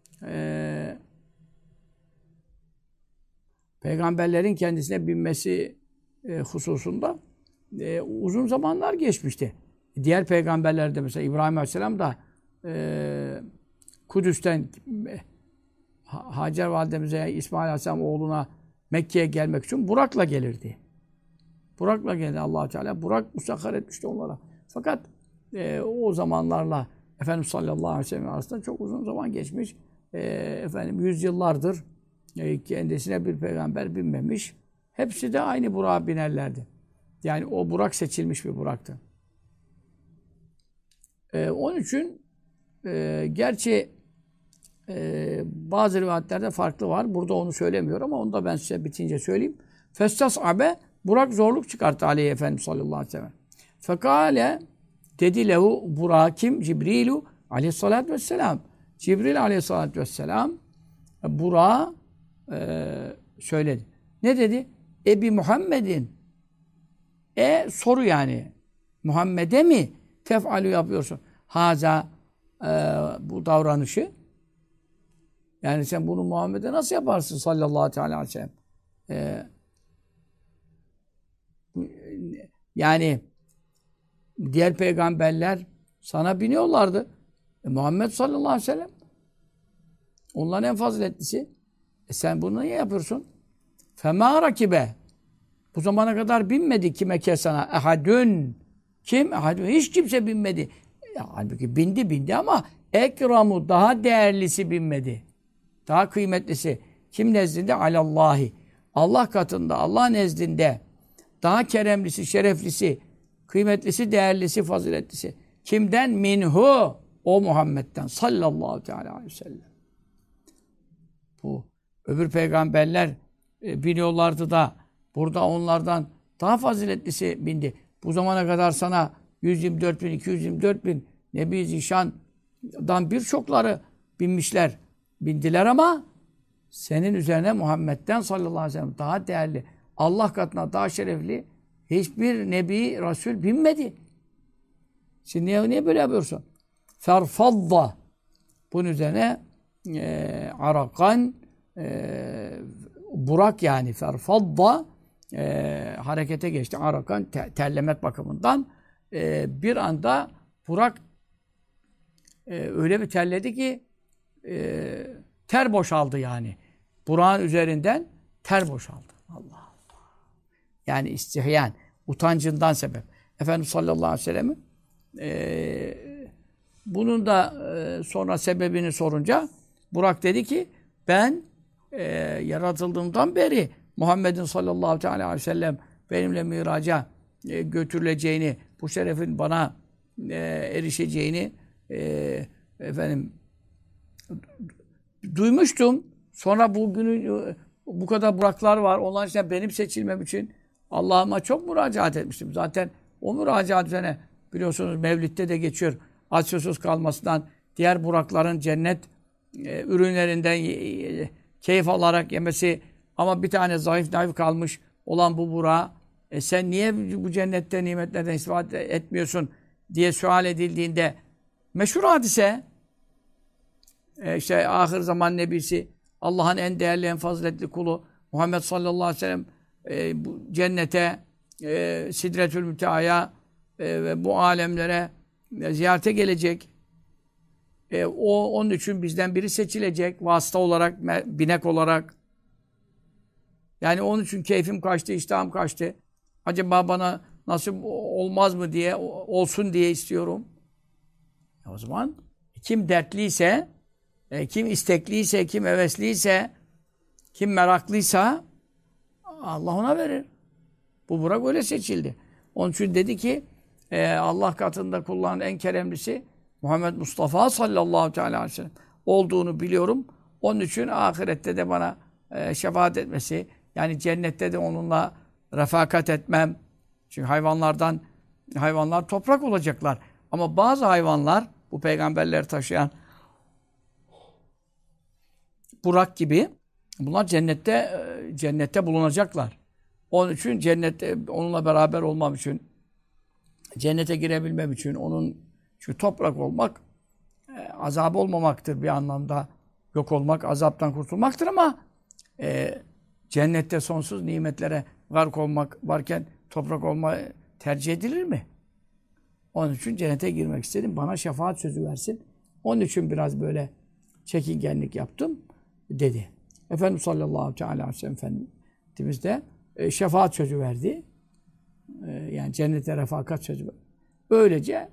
peygamberlerin kendisine binmesi hususunda uzun zamanlar geçmişti. Diğer peygamberler de mesela İbrahim Aleyhisselam da Kudüs'ten Hacer validemize, İsmail Aleyhisselam oğluna Mekke'ye gelmek için Burak'la gelirdi. Burak'la geldi Allah Teala. Burak musakhar etmişti onlara. Fakat o zamanlarla Efendimiz sallallahu aleyhi ve sellem arasında çok uzun zaman geçmiş. Yüzyıllardır kendisine bir peygamber binmemiş. Hepsi de aynı Burak'a binerlerdi. Yani o Burak seçilmiş bir Burak'tı. Onun için gerçi bazı rivayetlerde farklı var. Burada onu söylemiyor ama onu da ben size bitince söyleyeyim. Festas'abe Burak zorluk çıkarttı aleyhi Efendimiz sallallahu aleyhi ve sellem. Fekale dedi lehu Burak kim? Cibrilu aleyhissalatü vesselam. Cibril aleyhissalatü vesselam Burak'a söyledi. Ne dedi? Ebi Muhammed'in soru yani. Muhammed'e mi tef'alü yapıyorsun? Haza bu davranışı. Yani sen bunu Muhammed'e nasıl yaparsın sallallahu aleyhi ve sellem? Yani diğer peygamberler sana biniyorlardı. Muhammed sallallahu aleyhi ve sellem onların en faziletlisi. Sen bunu niye yapıyorsun? Fema rakibe. Bu zamana kadar binmedi kime ke sana? Ehadün. Kim? Ehadün. Hiç kimse binmedi. Halbuki bindi ama ekramu daha değerlisi binmedi. Daha kıymetlisi. Kim nezdinde? Alallahi. Allah katında, Allah nezdinde daha keremlisi, şereflisi, kıymetlisi, değerlisi, faziletlisi. Kimden? Minhu. O Muhammed'den sallallahu aleyhi ve sellem. Bu öbür peygamberler biniyorlardı da burada onlardan daha faziletlisi bindi. Bu zamana kadar sana 124 bin, 224 bin Nebi Zişan'dan birçokları bindiler ama senin üzerine Muhammed'den sallallahu aleyhi ve sellem daha değerli, Allah katına daha şerefli hiçbir Nebi, Resul binmedi. Şimdi niye böyle yapıyorsun? Ferfadda. Bunun üzerine arakan Burak yani ferfadda harekete geçti. Arakan terlemek bakımından bir anda Burak öyle bir terledi ki ter boşaldı yani. Burak'ın üzerinden ter boşaldı. Allah Allah. Yani istihyan, utancından sebep. Efendimiz sallallahu aleyhi ve sellem'in bunun da sonra sebebini sorunca Burak dedi ki ben yaratıldığımdan beri Muhammed'in sallallahu aleyhi ve sellem benimle miraca götürüleceğini, bu şerefin bana erişeceğini duymuştum. Sonra bugünü bu kadar Buraklar var. Onların içinde benim seçilmem için Allah'ıma çok müracaat etmiştim. Zaten o müracaat üzerine biliyorsunuz Mevlid'de de geçiyor. Aç susuz kalmasından, diğer Burakların cennet ürünlerinden keyif alarak yemesi ama bir tane zayıf kalmış olan bu Burak'a sen niye bu cennette nimetlerden istifade etmiyorsun diye sual edildiğinde meşhur hadise işte ahir zaman nebisi Allah'ın en değerli, en faziletli kulu Muhammed sallallahu aleyhi ve sellem bu cennete, Sidretül Münteha'ya ve bu alemlere ziyarete gelecek. Onun için bizden biri seçilecek. Vasıta olarak, binek olarak. Yani onun için keyfim kaçtı, iştahım kaçtı. Acaba bana nasip olmaz mı diye, olsun diye istiyorum. O zaman kim dertliyse, kim istekliyse, kim hevesliyse, kim meraklıysa Allah ona verir. Bu Burak öyle seçildi. Onun için dedi ki Allah katında kulların en keremlisi Muhammed Mustafa sallallahu aleyhi ve sellem olduğunu biliyorum. Onun için ahirette de bana şefaat etmesi, yani cennette de onunla refakat etmem. Çünkü hayvanlar toprak olacaklar. Ama bazı hayvanlar, bu peygamberleri taşıyan Burak gibi, bunlar cennette bulunacaklar. Onun için cennette onunla beraber olmam için, cennete girebilmem için, çünkü toprak olmak azap olmamaktır bir anlamda. Yok olmak, azaptan kurtulmaktır ama cennette sonsuz nimetlere gark olmak varken toprak olma tercih edilir mi? Onun için cennete girmek istedim. Bana şefaat sözü versin. Onun için biraz böyle çekingenlik yaptım dedi. Efendimiz sallallahu aleyhi ve sellem Efendimiz de şefaat sözü verdi. Yani cennete refakat sözü verdi. Böylece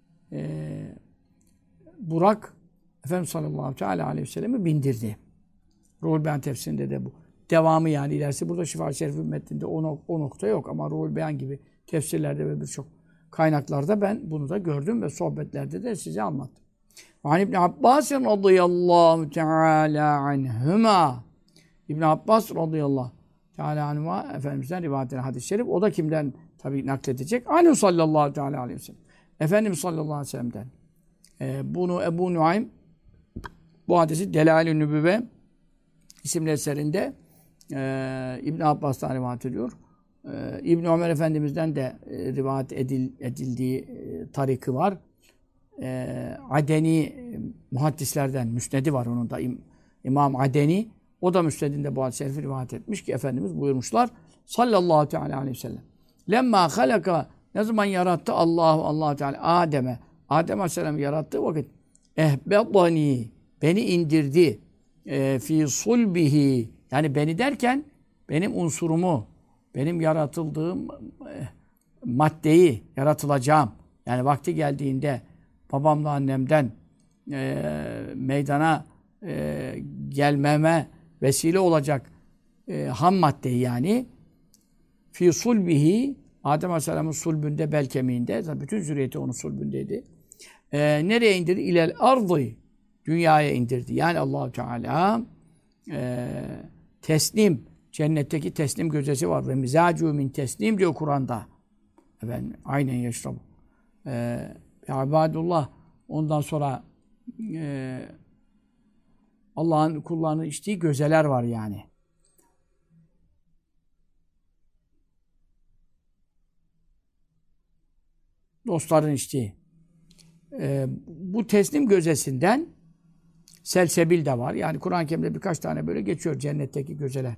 Burak Efendimiz sallallahu aleyhi ve sellem'i bindirdi. Ruhul Beyan tefsirinde de bu. Devamı yani ilerisi burada Şifa-i Şerif'in metninde o nokta yok ama Ruhul Beyan gibi tefsirlerde ve birçok kaynaklarda ben bunu da gördüm ve sohbetlerde de size anlattım. An İbn Abbas radıyallahu teala anhuma. İbn Abbas radıyallahu teala anhuma Efendimiz'den rivayet eden hadis-i şerif. O da kimden tabii nakledecek? Anhu sallallahu teala aleyhi ve sellem. Efendimiz sallallahu aleyhi ve sellem'den. Bunu Ebu Nuaym bu hadisi Delail-i Nübüvve isimli eserinde İbn Abbas'tan rivayet ediyor. İbn Ömer Efendimiz'den de rivayet edildiği tariki var. Adeni muhaddislerden müsnedi var onun da. İmam Adeni o da müsnedinde bu hadis-i şerifi rivayet etmiş ki Efendimiz buyurmuşlar sallallahu teala aleyhi ve sellem. Lemma halaka ne zaman yarattı Allah Teala Adem Aleyhisselam'ı yarattığı vakit ehbedani beni indirdi fi sulbihi yani beni derken benim unsurumu benim yaratıldığım maddeyi yaratılacağım. Yani vakti geldiğinde babamla annemden meydana gelmeme vesile olacak ham maddeyi yani fi sulbihi Adem Aleyhisselam'ın sulbünde, bel kemiğinde, bütün zürriyeti onun sulbündeydi. Nereye indirdi? İlel ardı. Dünyaya indirdi. Yani Allah-u Teala teslim, cennetteki teslim gözdesi var. Ve mizacu min teslim diyor Kur'an'da. Efendim, aynen yaşrabu. İbadullah. Ondan sonra Allah'ın kullarının içtiği gözeler var yani. Dostların içtiği. Bu teslim gözesinden selsebil de var. Yani Kur'an-ı Kerim'de birkaç tane böyle geçiyor cennetteki gözeler.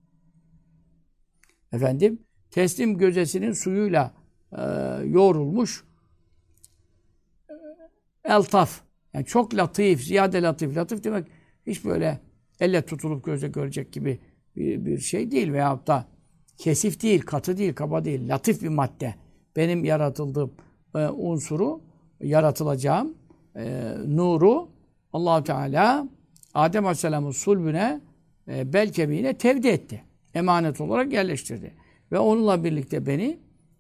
Efendim, teslim gözesinin suyuyla yoğrulmuş eltaf. Yani çok latif, ziyade latif. Latif demek hiç böyle elle tutulup gözle görecek gibi bir şey değil. Veyahut da kesif değil, katı değil, kaba değil. Latif bir madde. Benim yaratıldığım unsuru, yaratılacağım nuru Allah-u Teala Adem Aleyhisselam'ın sulbüne, bel kemiğine tevdi etti. Emanet olarak yerleştirdi. Ve onunla birlikte beni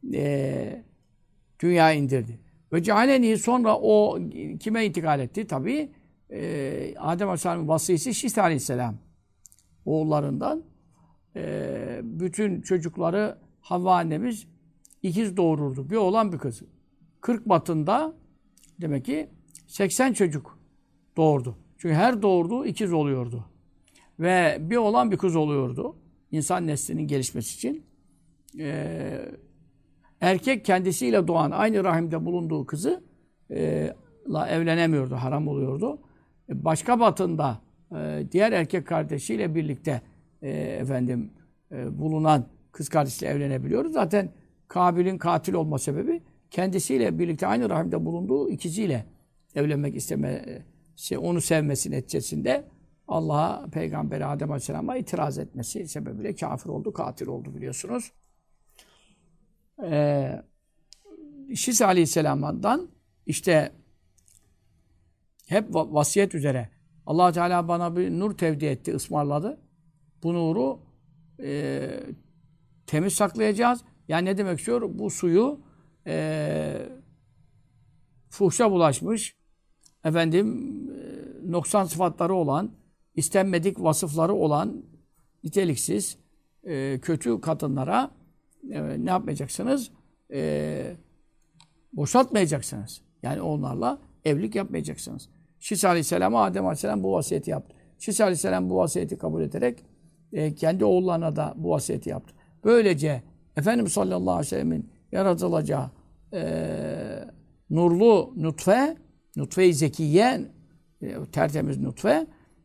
dünyaya indirdi. Ve cealeni sonra o kime intikal etti? Tabii Adem Aleyhisselam'ın vasisi Şis Aleyhisselam. Oğullarından bütün çocukları Havva annemiz ikiz doğururdu. Bir oğlan bir kız. 40 batında demek ki 80 çocuk doğurdu. Çünkü her doğurduğu ikiz oluyordu. Ve bir oğlan bir kız oluyordu. İnsan neslinin gelişmesi için. Erkek kendisiyle doğan, aynı rahimde bulunduğu kızı evlenemiyordu, haram oluyordu. Başka batında diğer erkek kardeşiyle birlikte bulunan kız kardeşle evlenebiliyoruz. Zaten Kabil'in katil olma sebebi kendisiyle birlikte aynı rahimde bulunduğu ikiziyle evlenmek istemesi, onu sevmesi neticesinde Allah'a, Peygamber Adem Aleyhisselam'a itiraz etmesi sebebiyle kafir oldu, katil oldu biliyorsunuz. Şis Aleyhisselam'dan işte hep vasiyet üzere Allah Teala bana bir nur tevdi etti, ısmarladı. Bu nuru temiz saklayacağız. Yani ne demek istiyor? Bu suyu fuhşa bulaşmış, noksan sıfatları olan, istenmedik vasıfları olan, niteliksiz, kötü kadınlara ne yapmayacaksınız? Boşaltmayacaksınız. Yani onlarla evlilik yapmayacaksınız. Şis Aleyhisselam'a Adem Aleyhisselam bu vasiyeti yaptı. Şis Aleyhisselam bu vasiyeti kabul ederek kendi oğullarına da bu vasiyeti yaptı. Böylece Efendimiz sallallahu aleyhi ve sellemin yaratılacağı nurlu nutfe-i zekiye, tertemiz nutfe,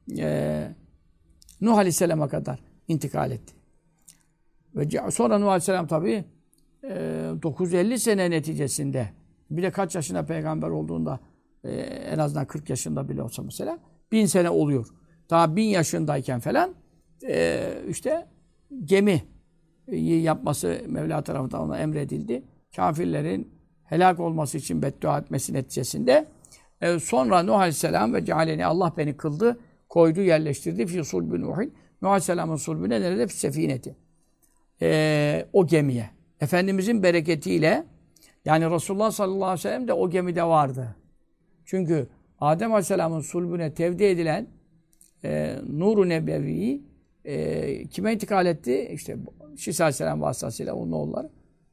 Nuh Aleyhisselam'a kadar intikal etti. Ve sonra Nuh Aleyhisselam tabii 950 sene neticesinde, bir de kaç yaşında peygamber olduğunda, en azından 40 yaşında bile olsa mesela, 1000 sene oluyor. Daha 1000 yaşındayken falan işte gemi yapması Mevla tarafından ona emredildi. Kafirlerin helak olması için beddua etmesi neticesinde sonra Nuh Aleyhisselam ve cealeni Allah beni kıldı, koydu, yerleştirdi. Fî sulbü Nuhin. Nuh Aleyhisselam'ın sulbüne nerede? Fî sefineti. O gemiye. Efendimizin bereketiyle, yani Resulullah sallallahu aleyhi ve sellem de o gemide vardı. Çünkü Adem Aleyhisselam'ın sulbüne tevdi edilen Nur-u Nebevi'yi kime intikal etti? İşte Şis Aleyhisselam vasıtasıyla onun oğulları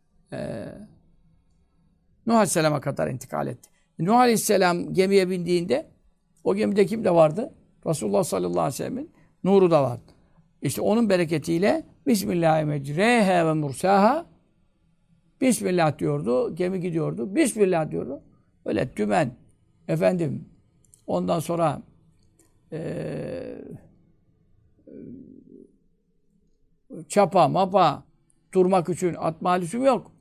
Nuh Aleyhisselam'a kadar intikal etti. Nuh Aleyhisselam gemiye bindiğinde o gemide kim de vardı? Resulullah sallallahu aleyhi ve sellem'in nuru da vardı. İşte onun bereketiyle Bismillahirrahmanirrahim ve mursaha, Bismillah diyordu, gemi gidiyordu. Bismillah diyordu. Öyle dümen, ondan sonra çapa, mapa, durmak için atma lüzum yok.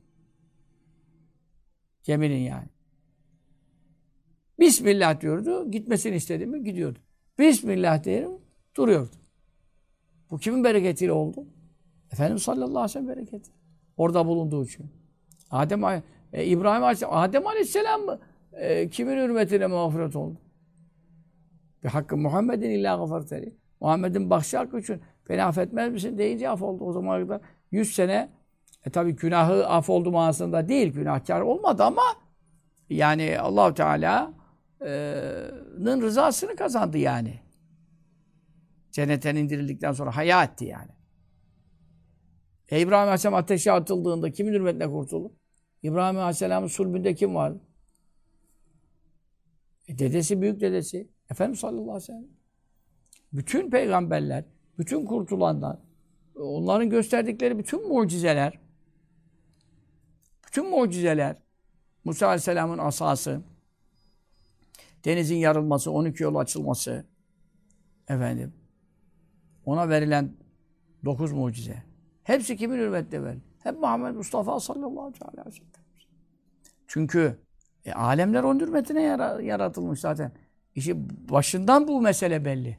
Geminin yani. Bismillah diyordu, gitmesini istedi mi gidiyordu. Bismillah diyelim, duruyordu. Bu kimin bereketiyle oldu? Efendimiz sallallahu aleyhi ve sellem bereketi. Orada bulunduğu için. İbrahim Aleyhisselam, Adem Aleyhisselam mı? Kimin hürmetine mağfiret oldu? Bir hakkı Muhammedin illa gafarteli. Muhammed'in bahşi hakkı için beni affetmez misin deyince af oldu. O zamana kadar 100 sene tabii günahı af oldu manasında değil. Günahkar olmadı ama yani Allah-u Teala'nın rızasını kazandı yani. Cennetten indirildikten sonra haya etti yani. İbrahim Aleyhisselam ateşe atıldığında kimin hürmetine kurtuldu? İbrahim Aleyhisselam'ın sulbünde kim vardı? Dedesi, büyük dedesi. Efendimiz sallallahu aleyhi ve sellem. Bütün peygamberler, bütün kurtulanlar, onların gösterdikleri bütün mucizeler, Musa Aleyhisselam'ın asası, denizin yarılması, 12 yol açılması, ona verilen 9 mucize. Hepsi kimin hürmetine verildi? Hep Muhammed Mustafa sallallahu aleyhi ve sellem. Çünkü alemler onun hürmetine yaratılmış zaten. İşte başından bu mesele belli.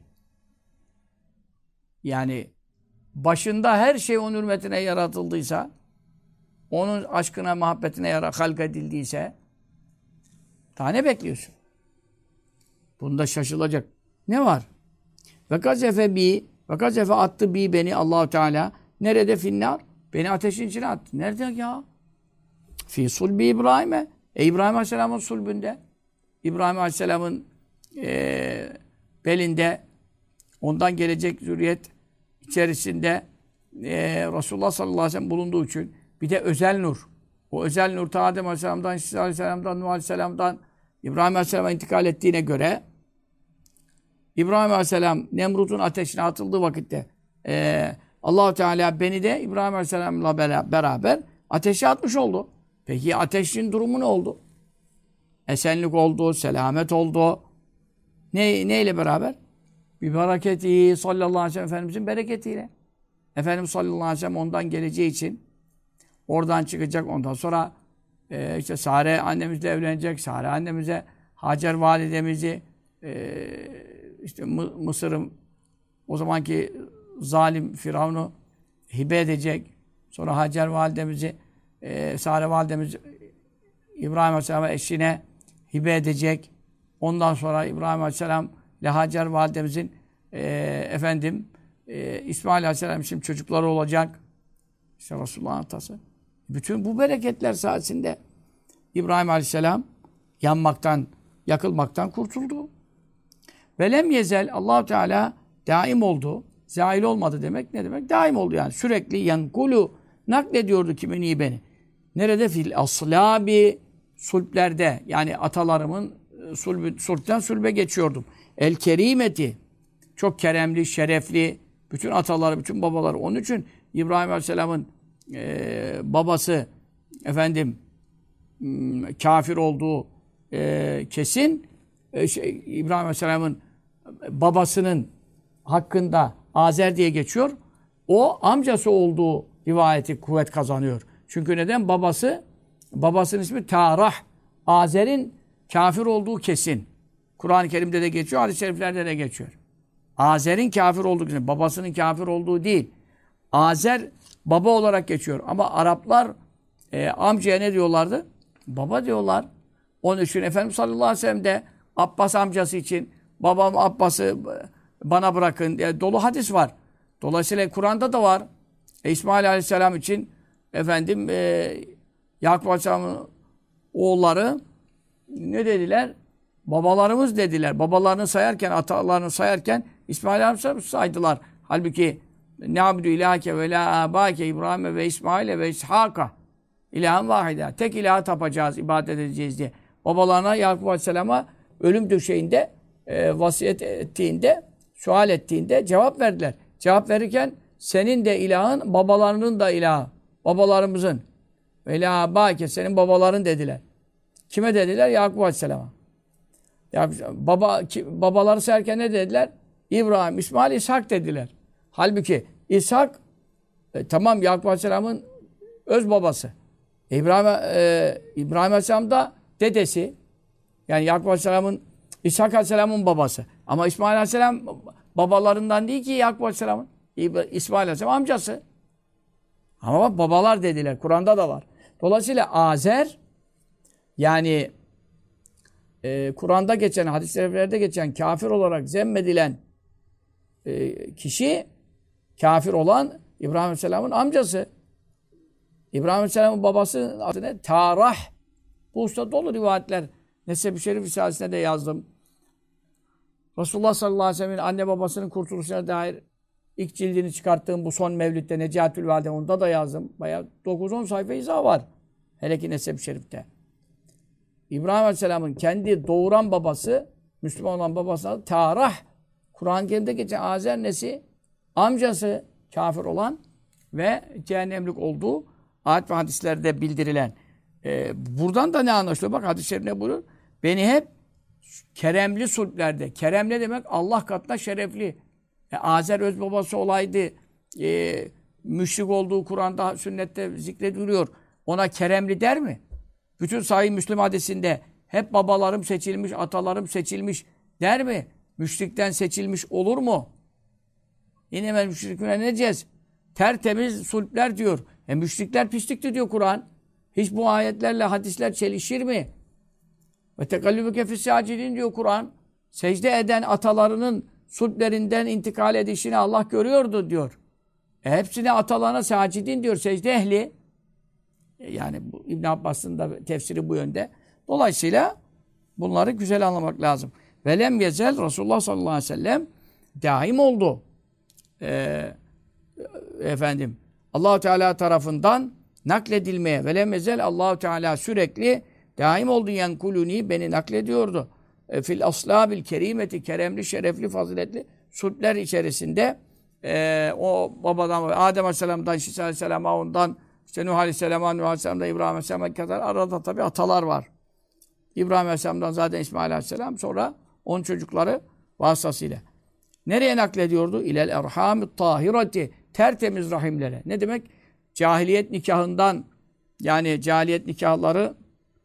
Yani başında her şey onun hürmetine yaratıldıysa, onun aşkına, muhabbetine halk edildiyse daha ne bekliyorsun? Bunda şaşılacak ne var? Ve gazefe attı beni Allahu Teala. Nerede finnar? Beni ateşin içine attı. Nerede ya? Fi sulbi İbrahim'e. İbrahim Aleyhisselam'ın sulbünde. İbrahim Aleyhisselam'ın belinde, ondan gelecek zürriyet içerisinde Resulullah sallallahu aleyhi ve sellem bulunduğu için bir de özel nur. O özel nur ta Adem Aleyhisselam'dan, İsa Aleyhisselam'dan, Nuh Aleyhisselam'dan İbrahim Aleyhisselam'a intikal ettiğine göre İbrahim Aleyhisselam Nemrut'un ateşine atıldığı vakitte Allah-u Teala beni de İbrahim Aleyhisselam'la beraber ateşe atmış oldu. Peki ateşin durumu ne oldu? Esenlik oldu, selamet oldu. Neyle beraber? Bir bereketi sallallahu aleyhi ve sellem Efendimizin bereketiyle. Efendimiz sallallahu aleyhi ve sellem ondan geleceği için oradan çıkacak. Ondan sonra işte Sare annemizle evlenecek. Sare annemize Hacer validemizi işte Mısır'ın o zamanki zalim Firavun'u hibe edecek. Sonra Hacer validemizi Sare validemiz İbrahim Aleyhisselam'a eşine hibe edecek. Ondan sonra İbrahim Aleyhisselam ile Hacer validemizin İsmail Aleyhisselam için çocukları olacak. İşte Resulullah'ın atası. Bütün bu bereketler sayesinde İbrahim Aleyhisselam yanmaktan, yakılmaktan kurtuldu. Ve lem yezel Allah Teala daim oldu. Zail olmadı demek ne demek? Daim oldu yani. Sürekli yankulu naklediyordu kimin iyi beni. Nerede? Fil aslabi sulplerde. Yani atalarımın sulpten sulbe geçiyordum. El kerimeti. Çok keremli, şerefli. Bütün ataları, bütün babaları. Onun için İbrahim Aleyhisselam'ın babası kafir olduğu kesin. İbrahim Aleyhisselam'ın babasının hakkında Azer diye geçiyor. O amcası olduğu rivayeti kuvvet kazanıyor. Çünkü neden? Babasının ismi Tarah. Azer'in kafir olduğu kesin. Kur'an-ı Kerim'de de geçiyor, hadis-i şeriflerde de geçiyor. Azer'in kafir olduğu kesin. Babasının kafir olduğu değil. Azer baba olarak geçiyor. Ama Araplar amcaya ne diyorlardı? Baba diyorlar. Onun için Efendimiz sallallahu aleyhi ve sellem de Abbas amcası için babam Abbas'ı bana bırakın diye dolu hadis var. Dolayısıyla Kur'an'da da var. İsmail aleyhisselam için Yakup aleyhisselamın oğulları ne dediler? Babalarımız dediler. Babalarını sayarken, atalarını sayarken İsmail aleyhisselam saydılar. Halbuki Na'budu ilâke ve lâ âbâke İbrahim'e ve İsmail'e ve İshâk'a İlâhen vâhidâ. Tek ilaha tapacağız, ibadet edeceğiz diye. Babalarına Yakup aleyhisselama ölüm döşeğinde vasiyet ettiğinde, sual ettiğinde cevap verdiler. Cevap verirken senin de ilahın, babalarının da ilahı. Babalarımızın. Ve lâ âbâke senin babaların dediler. Kime dediler? Yakup aleyhisselama. Babaları sayarken ne dediler? İbrahim, İsmail, İshak dediler. Halbuki İshak tamam Yakup Aleyhisselam'ın öz babası. İbrahim Aleyhisselam da dedesi. Yani Yakup Aleyhisselam'ın İshak Aleyhisselam'ın babası. Ama İsmail Aleyhisselam babalarından değil ki Yakup Aleyhisselam'ın. İsmail Aleyhisselam amcası. Ama bak babalar dediler. Kur'an'da da var. Dolayısıyla Azer yani Kur'an'da geçen, hadis-i şeriflerde geçen kafir olarak zemmedilen kişi kafir olan İbrahim Aleyhisselam'ın amcası. İbrahim Aleyhisselam'ın babasının adı ne? Tarah. Bu usta dolu rivayetler. Neseb-i Şerif Risalesi'ne de yazdım. Resulullah sallallahu aleyhi ve sellem'in anne babasının kurtuluşuna dair ilk cildini çıkarttığım bu son mevlütte Necatül Valide onda da yazdım. Bayağı 9-10 sayfa izah var. Hele ki Neseb-i Şerif'te. İbrahim Aleyhisselam'ın kendi doğuran babası, Müslüman olan babasının adı Tarah. Kur'an-ı Kerim'de geçen Azer nesi? Amcası kafir olan ve cehennemlik olduğu ayet ve hadislerde bildirilen. Buradan da ne anlaşılıyor? Bak hadis-i şerif ne buyuruyor? Beni hep keremli sulplerde. Kerem ne demek? Allah katında şerefli. Azer öz babası olaydı. Müşrik olduğu Kur'an'da, sünnette zikrediliyor. Ona keremli der mi? Bütün Sahih Müslim hadisinde hep babalarım seçilmiş, atalarım seçilmiş der mi? Müşrikten seçilmiş olur mu? İnemel müşriküne ne diyeceğiz? Tertemiz sulpler diyor. Müşrikler pislikti diyor Kur'an. Hiç bu ayetlerle hadisler çelişir mi? Ve tekallübüke fissâcidin diyor Kur'an. Secde eden atalarının sulplerinden intikal edişini Allah görüyordu diyor. Hepsine atalarına sacidin diyor. Secde ehli. Yani İbn Abbas'ın da tefsiri bu yönde. Dolayısıyla bunları güzel anlamak lazım. Velem yezel Resulullah sallallahu aleyhi ve sellem daim oldu. Allah-u Teala tarafından nakledilmeye velem yezel Allah-u Teala sürekli daim oldu yankuluni beni naklediyordu. Fil aslabil kerimeti keremli, şerefli, faziletli sulpler içerisinde o babadan Adem Aleyhisselam'dan İsa Aleyhisselam'a ondan işte Nuh Aleyhisselam'a, Nuh Aleyhisselam'dan İbrahim Aleyhisselam'a kadar arada tabi atalar var. İbrahim Aleyhisselam'dan zaten İsmail Aleyhisselam sonra onun çocukları vasıtasıyla. Nereye naklediyordu? İlel erhamit tahirati tertemiz rahimlere. Ne demek? Cahiliyet nikahından, yani cahiliyet nikahları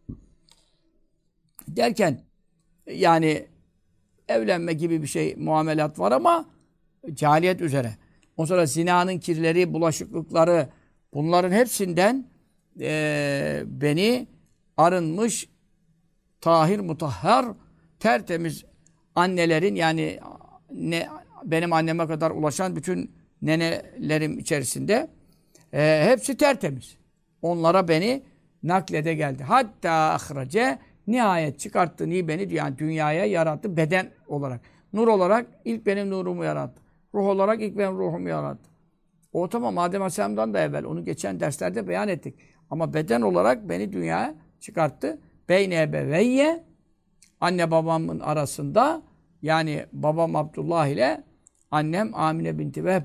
derken yani evlenme gibi bir şey, muamelat var ama cahiliyet üzere. Ondan sonra zinanın kirleri, bulaşıklıkları, bunların hepsinden beni arınmış, tahir, mutahhar, tertemiz annelerin, yani benim anneme kadar ulaşan bütün nenelerim içerisinde hepsi tertemiz. Onlara beni naklede geldi. Hatta ahrace, nihayet çıkarttı beni, yani dünyaya yarattı beden olarak. Nur olarak ilk benim nurumu yarattı. Ruh olarak ilk benim ruhumu yarattı. O tamam, Adem Aleyhisselam'dan da evvel. Onu geçen derslerde beyan ettik. Ama beden olarak beni dünyaya çıkarttı. Beyne ebeveyye, anne babamın arasında, yani babam Abdullah ile annem Amine binti Vehb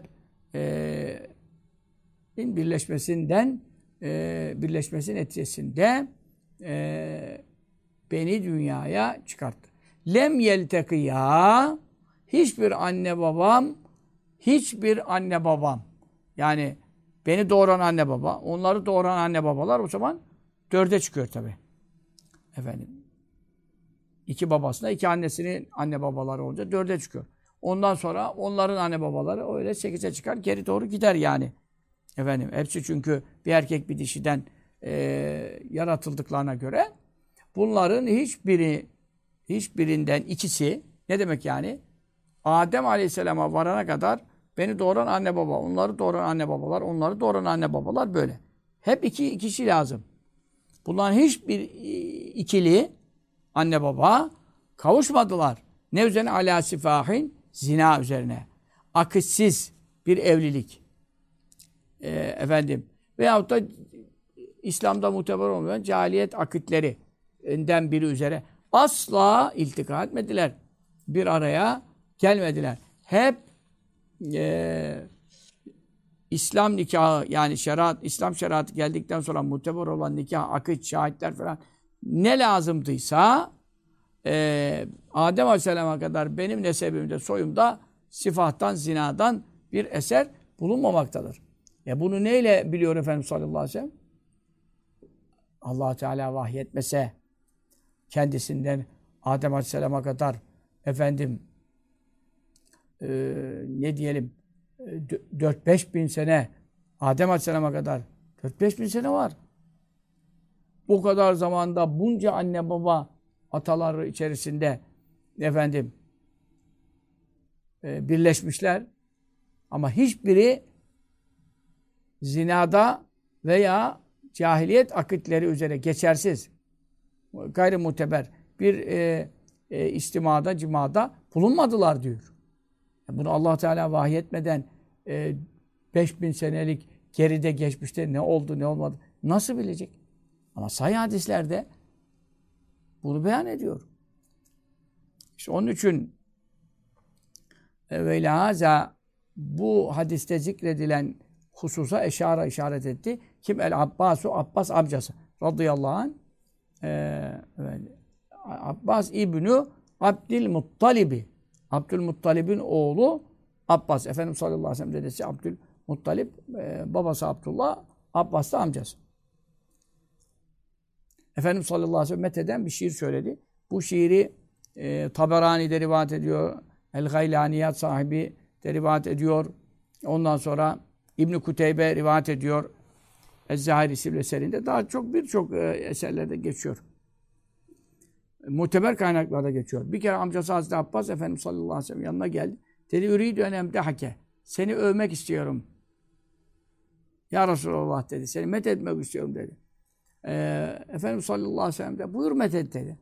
birleşmesi neticesinde beni dünyaya çıkarttı. Lem yeltekiya, hiçbir anne babam, yani beni doğuran anne baba, onları doğuran anne babalar o zaman 4'e çıkıyor tabi. Efendim, 2 babasına, 2 annesinin anne babaları olunca 4'e çıkıyor. Ondan sonra onların anne babaları öyle 8'e çıkar, geri doğru gider yani. Efendim, hepsi çünkü bir erkek bir dişiden yaratıldıklarına göre bunların hiçbirinden ikisi, ne demek yani? Adem Aleyhisselam'a varana kadar beni doğuran anne baba, onları doğuran anne babalar, onları doğuran anne babalar böyle. Hep 2 kişi lazım. Bunların hiçbir ikili anne baba kavuşmadılar. Ne üzerine? Alâ sifahin, zina üzerine. Akıtsız bir evlilik. Veyahut da İslam'da muteber olmayan cahiliyet akitlerinden biri üzere asla iltika etmediler. Bir araya gelmediler. Hep İslam nikahı, yani İslam şeriatı geldikten sonra muteber olan nikah, akit, şahitler falan ne lazımdıysa Adem Aleyhisselam'a kadar benim nesebimde, soyumda sifahattan, zinadan bir eser bulunmamaktadır. Bunu neyle biliyor Efendimiz sallallahu aleyhi ve sellem? Allah Teala vahyetmese kendisinden Adem Aleyhisselam'a kadar ne diyelim 4-5 bin sene, Adem Aleyhisselam'a kadar 4-5 bin sene var. Bu kadar zamanda bunca anne baba ataları içerisinde birleşmişler ama hiçbiri zinada veya cahiliyet akitleri üzere geçersiz, gayrimuteber bir istimada, cimada bulunmadılar diyor. Bunu Allah Teala vahyetmeden 5000 senelik geride geçmişte ne oldu ne olmadı nasıl bilecek? Ama sahih hadislerde bunu beyan ediyor. İşte onun için ve lâzâ, bu hadiste zikredilen hususa işaret etti. Kim? Abbas amcası radıyallahu anh. Abbas İbni Abdülmuttalib'i. Abdülmuttalib'in oğlu Abbas. Efendimiz sallallahu aleyhi ve sellem dedesi Abdülmuttalib, babası Abdullah, Abbas da amcası. Efendimiz sallallahu aleyhi ve sellem metheden bir şiir söyledi. Bu şiiri Taberani'de rivayet ediyor. El-Gaylaniyat sahibi de rivayet ediyor. Ondan sonra İbn-i Kuteybe rivayet ediyor. Ez-Zahir isimli eserinde. Daha birçok eserlerde geçiyor. Muteber kaynaklarda geçiyor. Bir kere amcası Hazreti Abbas Efendimiz sallallahu aleyhi ve sellem yanına geldi. Dedi, üridü en emdehake. Seni övmek istiyorum. Ya Resulallah dedi. Seni methetmek istiyorum dedi. Efendimiz sallallahu aleyhi ve sellem de buyur methet dedi.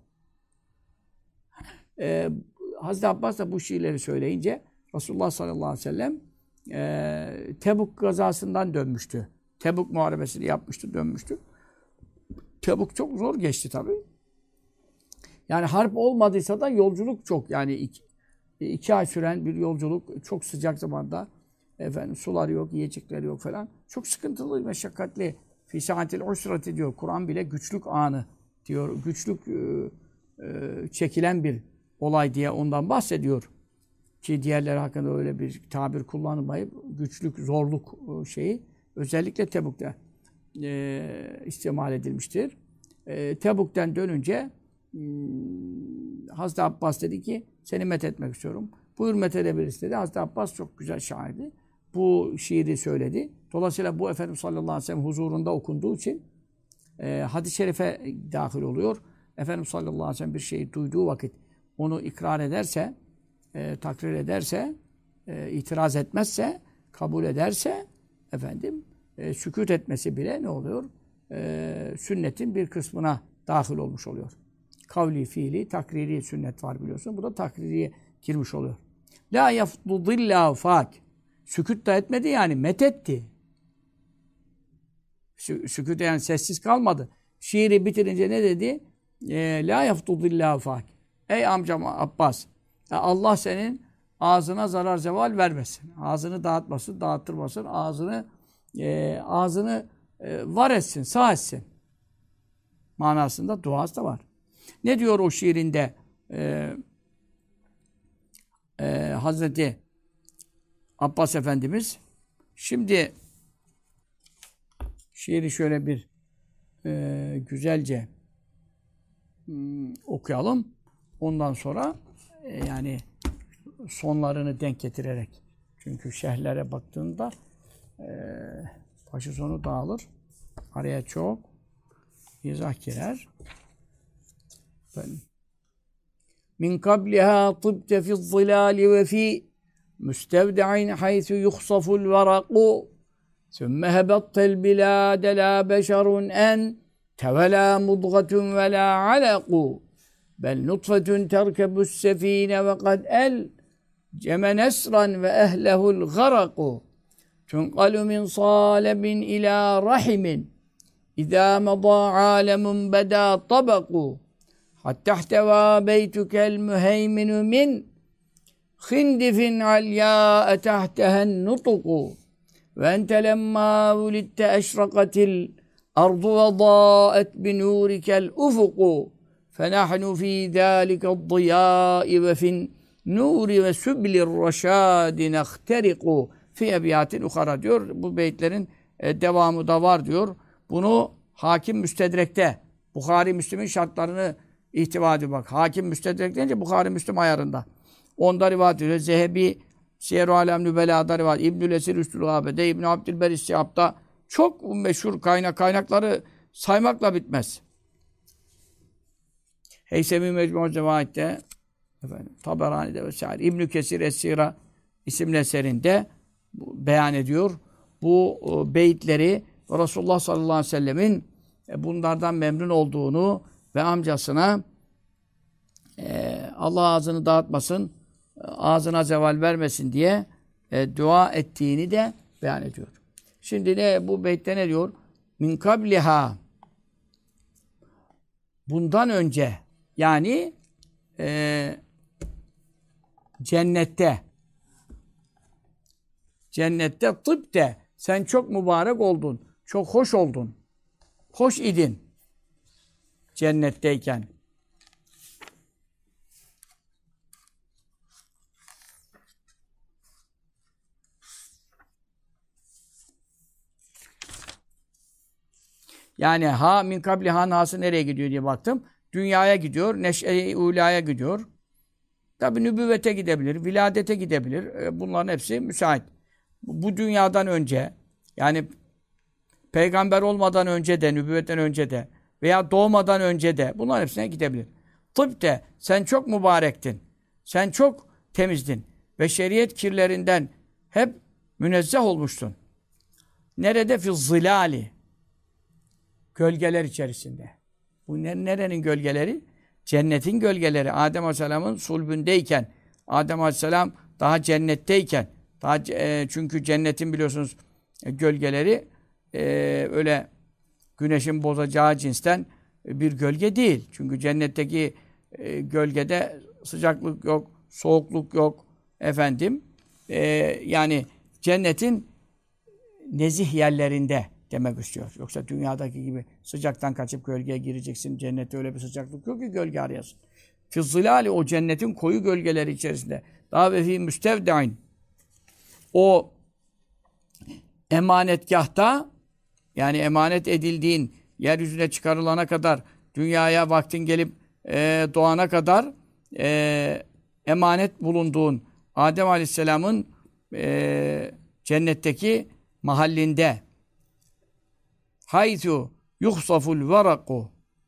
Hazreti Abbas da bu şiirleri söyleyince Resulullah sallallahu aleyhi ve sellem Tebuk gazasından dönmüştü. Tebuk muharebesini yapmıştı, dönmüştü. Tebuk çok zor geçti tabii. Yani harp olmadıysa da yolculuk çok. Yani 2 ay süren bir yolculuk, çok sıcak zamanda. Sular yok, yiyecekleri yok falan. Çok sıkıntılı, meşakkatli. Fî saatil usrati diyor. Kur'an bile güçlük anı diyor. Güçlük çekilen bir olay diye ondan bahsediyor. ki diğerleri hakkında öyle bir tabir kullanılmayıp güçlük, zorluk şeyi özellikle Tebuk'ta istimal edilmiştir. Tebuk'ten dönünce Hazreti Abbas dedi ki seni methetmek istiyorum. Buyur methedebiliriz dedi. Hazreti Abbas çok güzel şairdi. Bu şiiri söyledi. Dolayısıyla bu Efendimiz sallallahu aleyhi ve sellem huzurunda okunduğu için hadis-i şerife dahil oluyor. Efendimiz sallallahu aleyhi ve sellem bir şeyi duyduğu vakit onu ikrar ederse, takrir ederse, itiraz etmezse, kabul ederse efendim sükût etmesi bile ne oluyor? Sünnetin bir kısmına dahil olmuş oluyor. Kavli, fiili, takriri sünnet var biliyorsun. Bu da takririye girmiş oluyor. La yafdudillahu fak. Sükût da etmedi yani, methetti. Sükût yani sessiz kalmadı. Şiiri bitirince ne dedi? La yafdudillahu fak. Ey amcam Abbas, Allah senin ağzına zarar zeval vermesin. Ağzını dağıtmasın, dağıttırmasın. Ağzını var etsin, sağ etsin. Manasında duası da var. Ne diyor o şiirinde Hazreti Abbas Efendimiz? Şimdi şiiri şöyle bir güzelce okuyalım. Ondan sonra yani sonlarını denk getirerek. Çünkü şerhlere baktığında başı sonu dağılır. Araya çok izah girer. Min kabliha tıbte fi'z-zilali ve fi müstevda'in haythu yukhsaful veraku ثُمَّ هَبَطْتَ الْبِلَادَ لَا بَشَرٌ أَنْتَ وَلَا مُضْغَةٌ وَلَا عَلَقُ بَلْ نُطْفَةٌ تَرْكَبُ السَّفِينَ وَقَدْ أَلْجَمَ نَسْرًا وَأَهْلَهُ الْغَرَقُ تُنْقَلُ مِنْ صَالَبٍ إِلَى رَحِمٍ إِذَا مَضَى عَالَمٌ بَدَا طَبَقُ حَتَّى احْتَوَى بَيْتُكَ الْمُهَيْمِنُ مِنْ خِنْدِفٍ عَلْيَاءَ تَحْتَهَا النُّطُقُ وَاَنْتَ لَمَّا وُلِدْتَ أَشْرَقَتِ الْأَرْضُ وَضَاءَتْ بِنُورِكَ الْأُفُقُ فَنَحْنُ فِي ذَٰلِكَ الضِّيَاءِ وَفِي النُّورِ وَسُبْلِ الرَّشَادِ نَخْتَرِقُ فِي اَبْيَاتٍ اُخَرَى diyor. Bu beytlerin devamı da var diyor. Bunu Hakim Müstedrek'te, Bukhari Müslim'in şartlarını ihtiva ediyor bak. Hakim Müstedrek deyince Bukhari Müslim ayarında. Onda rivayet ediyor. Zehebi Siyer-i Alem Nübela'da rivayet. İbnül Esir Üstül Gâbe'de, İbn-i Abdülber İstihap'ta çok meşhur kaynakları saymakla bitmez. Heysemi Mecmu-u Zevait'te, Taberani'de vesaire. İbn-i Kesir Es-Sira isimli eserinde beyan ediyor. Bu beyitleri Resulullah sallallahu aleyhi ve sellemin bunlardan memnun olduğunu ve amcasına Allah ağzını dağıtmasın, ağzına zeval vermesin diye dua ettiğini de beyan ediyor. Şimdi bu beytte ne diyor? Min kabliha, bundan önce yani cennette tıpte sen çok mübarek oldun, çok hoş oldun, hoş idin cennetteyken. Yani min kabli nası nereye gidiyor diye baktım. Dünyaya gidiyor, neşe-i ulaya gidiyor. Tabi nübüvvete gidebilir, viladete gidebilir. Bunların hepsi müsait. Bu dünyadan önce, yani peygamber olmadan önce de, nübüvvetten önce de veya doğmadan önce de bunların hepsine gidebilir. Tıpte sen çok mübarektin. Sen çok temizdin. Ve şeriyet kirlerinden hep münezzeh olmuştun. Nerede? Fi'z-zilali. Gölgeler içerisinde. Bu nerenin gölgeleri? Cennetin gölgeleri. Adem Aleyhisselam'ın sulbündeyken, Adem Aleyhisselam daha cennetteyken, çünkü cennetin biliyorsunuz gölgeleri öyle güneşin bozacağı cinsten bir gölge değil. Çünkü cennetteki gölgede sıcaklık yok, soğukluk yok. Yani cennetin nezih yerlerinde demek istiyor. Yoksa dünyadaki gibi sıcaktan kaçıp gölgeye gireceksin. Cennette öyle bir sıcaklık yok ki gölge arayasın. Fizzilali, o cennetin koyu gölgeleri içerisinde. Daha ve fî müstevde'in. O emanetgâhta, yani emanet edildiğin, yeryüzüne çıkarılana kadar, dünyaya vaktin gelip doğana kadar emanet bulunduğun Adem Aleyhisselam'ın cennetteki mahallinde haythu yuhsaful veraku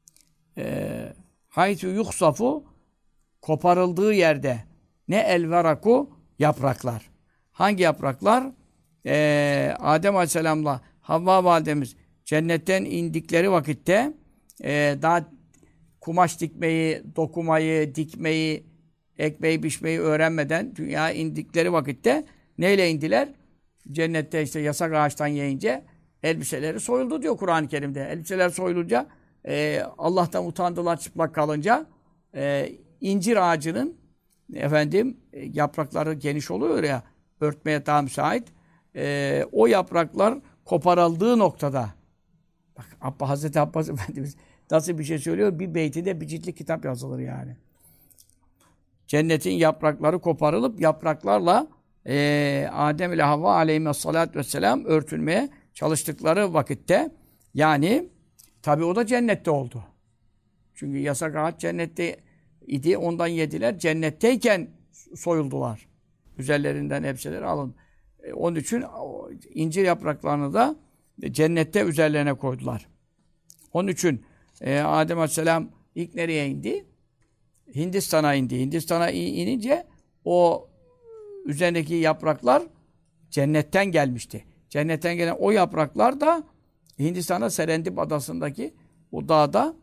haythu yuhsafu koparıldığı yerde ne el veraku yapraklar. Hangi yapraklar? Adem Aleyhisselam'la Havva validemiz cennetten indikleri vakitte daha kumaş dikmeyi, dokumayı, dikmeyi, ekmeği, biçmeyi öğrenmeden dünyaya indikleri vakitte neyle indiler? Cennette işte yasak ağaçtan yiyince elbiseleri soyuldu diyor Kur'an-ı Kerim'de. Elbiseler soyulunca Allah'tan utandılar çıplak kalınca incir ağacının yaprakları geniş oluyor ya, örtmeye daha müsait. O yapraklar koparıldığı noktada, bak Hazreti Abbas Efendimiz nasıl bir şey söylüyor? Bir beytinde bir ciltlik kitap yazılır yani. Cennetin yaprakları koparılıp yapraklarla Adem ile Havva aleyhissalatu vesselam örtülmeye çalıştıkları vakitte, yani tabi o da cennette oldu. Çünkü yasak ağaç cennette idi, ondan yediler. Cennetteyken soyuldular. Üzerlerinden elbiseleri alın. Onun için incir yapraklarını da cennette üzerlerine koydular. Onun için Adem Aleyhisselam ilk nereye indi? Hindistan'a indi. Hindistan'a inince o üzerindeki yapraklar cennetten gelmişti. Cennetten gelen o yapraklar da Hindistan'a Serendip adasındaki o dağda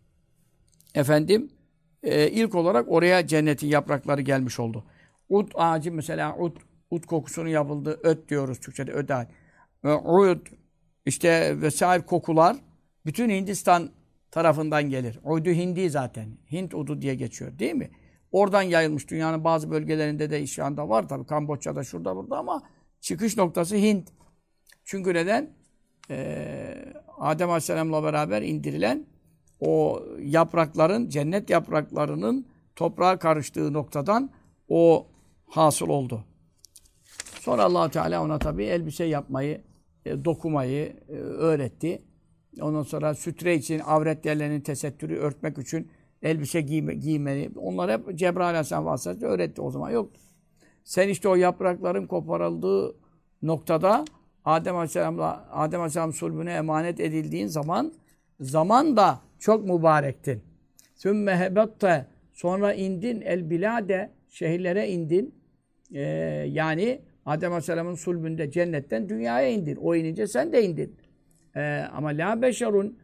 ilk olarak oraya cennetin yaprakları gelmiş oldu. Ud ağacı mesela, ud kokusunun yapıldığı, öt diyoruz Türkçe'de, öt ağacı. Ud işte vesaire kokular bütün Hindistan tarafından gelir. Udu hindi zaten. Hint udu diye geçiyor değil mi? Oradan yayılmış. Dünyanın bazı bölgelerinde de şu anda var tabii. Kamboçya'da, şurada, burada, ama çıkış noktası Hint. Çünkü neden? Adem Aleyhisselam'la beraber indirilen o yaprakların, cennet yapraklarının toprağa karıştığı noktadan o hasıl oldu. Sonra Allah Teala ona tabii elbise yapmayı, dokumayı öğretti. Ondan sonra sütre için, avret yerlerinin tesettürü örtmek için elbise giymeni. Onları hep Cebrail Aleyhisselam vasıtasıyla öğretti. O zaman yoktu. Sen işte o yaprakların koparıldığı noktada Adem Aleyhisselam sulbüne emanet edildiğin zaman da çok mübarektin. Sümme hebette, sonra indin el bilade, şehirlere indin. Yani Adem Aleyhisselam'ın sulbünde cennetten dünyaya indin. O inince sen de indin. Ama la beşerun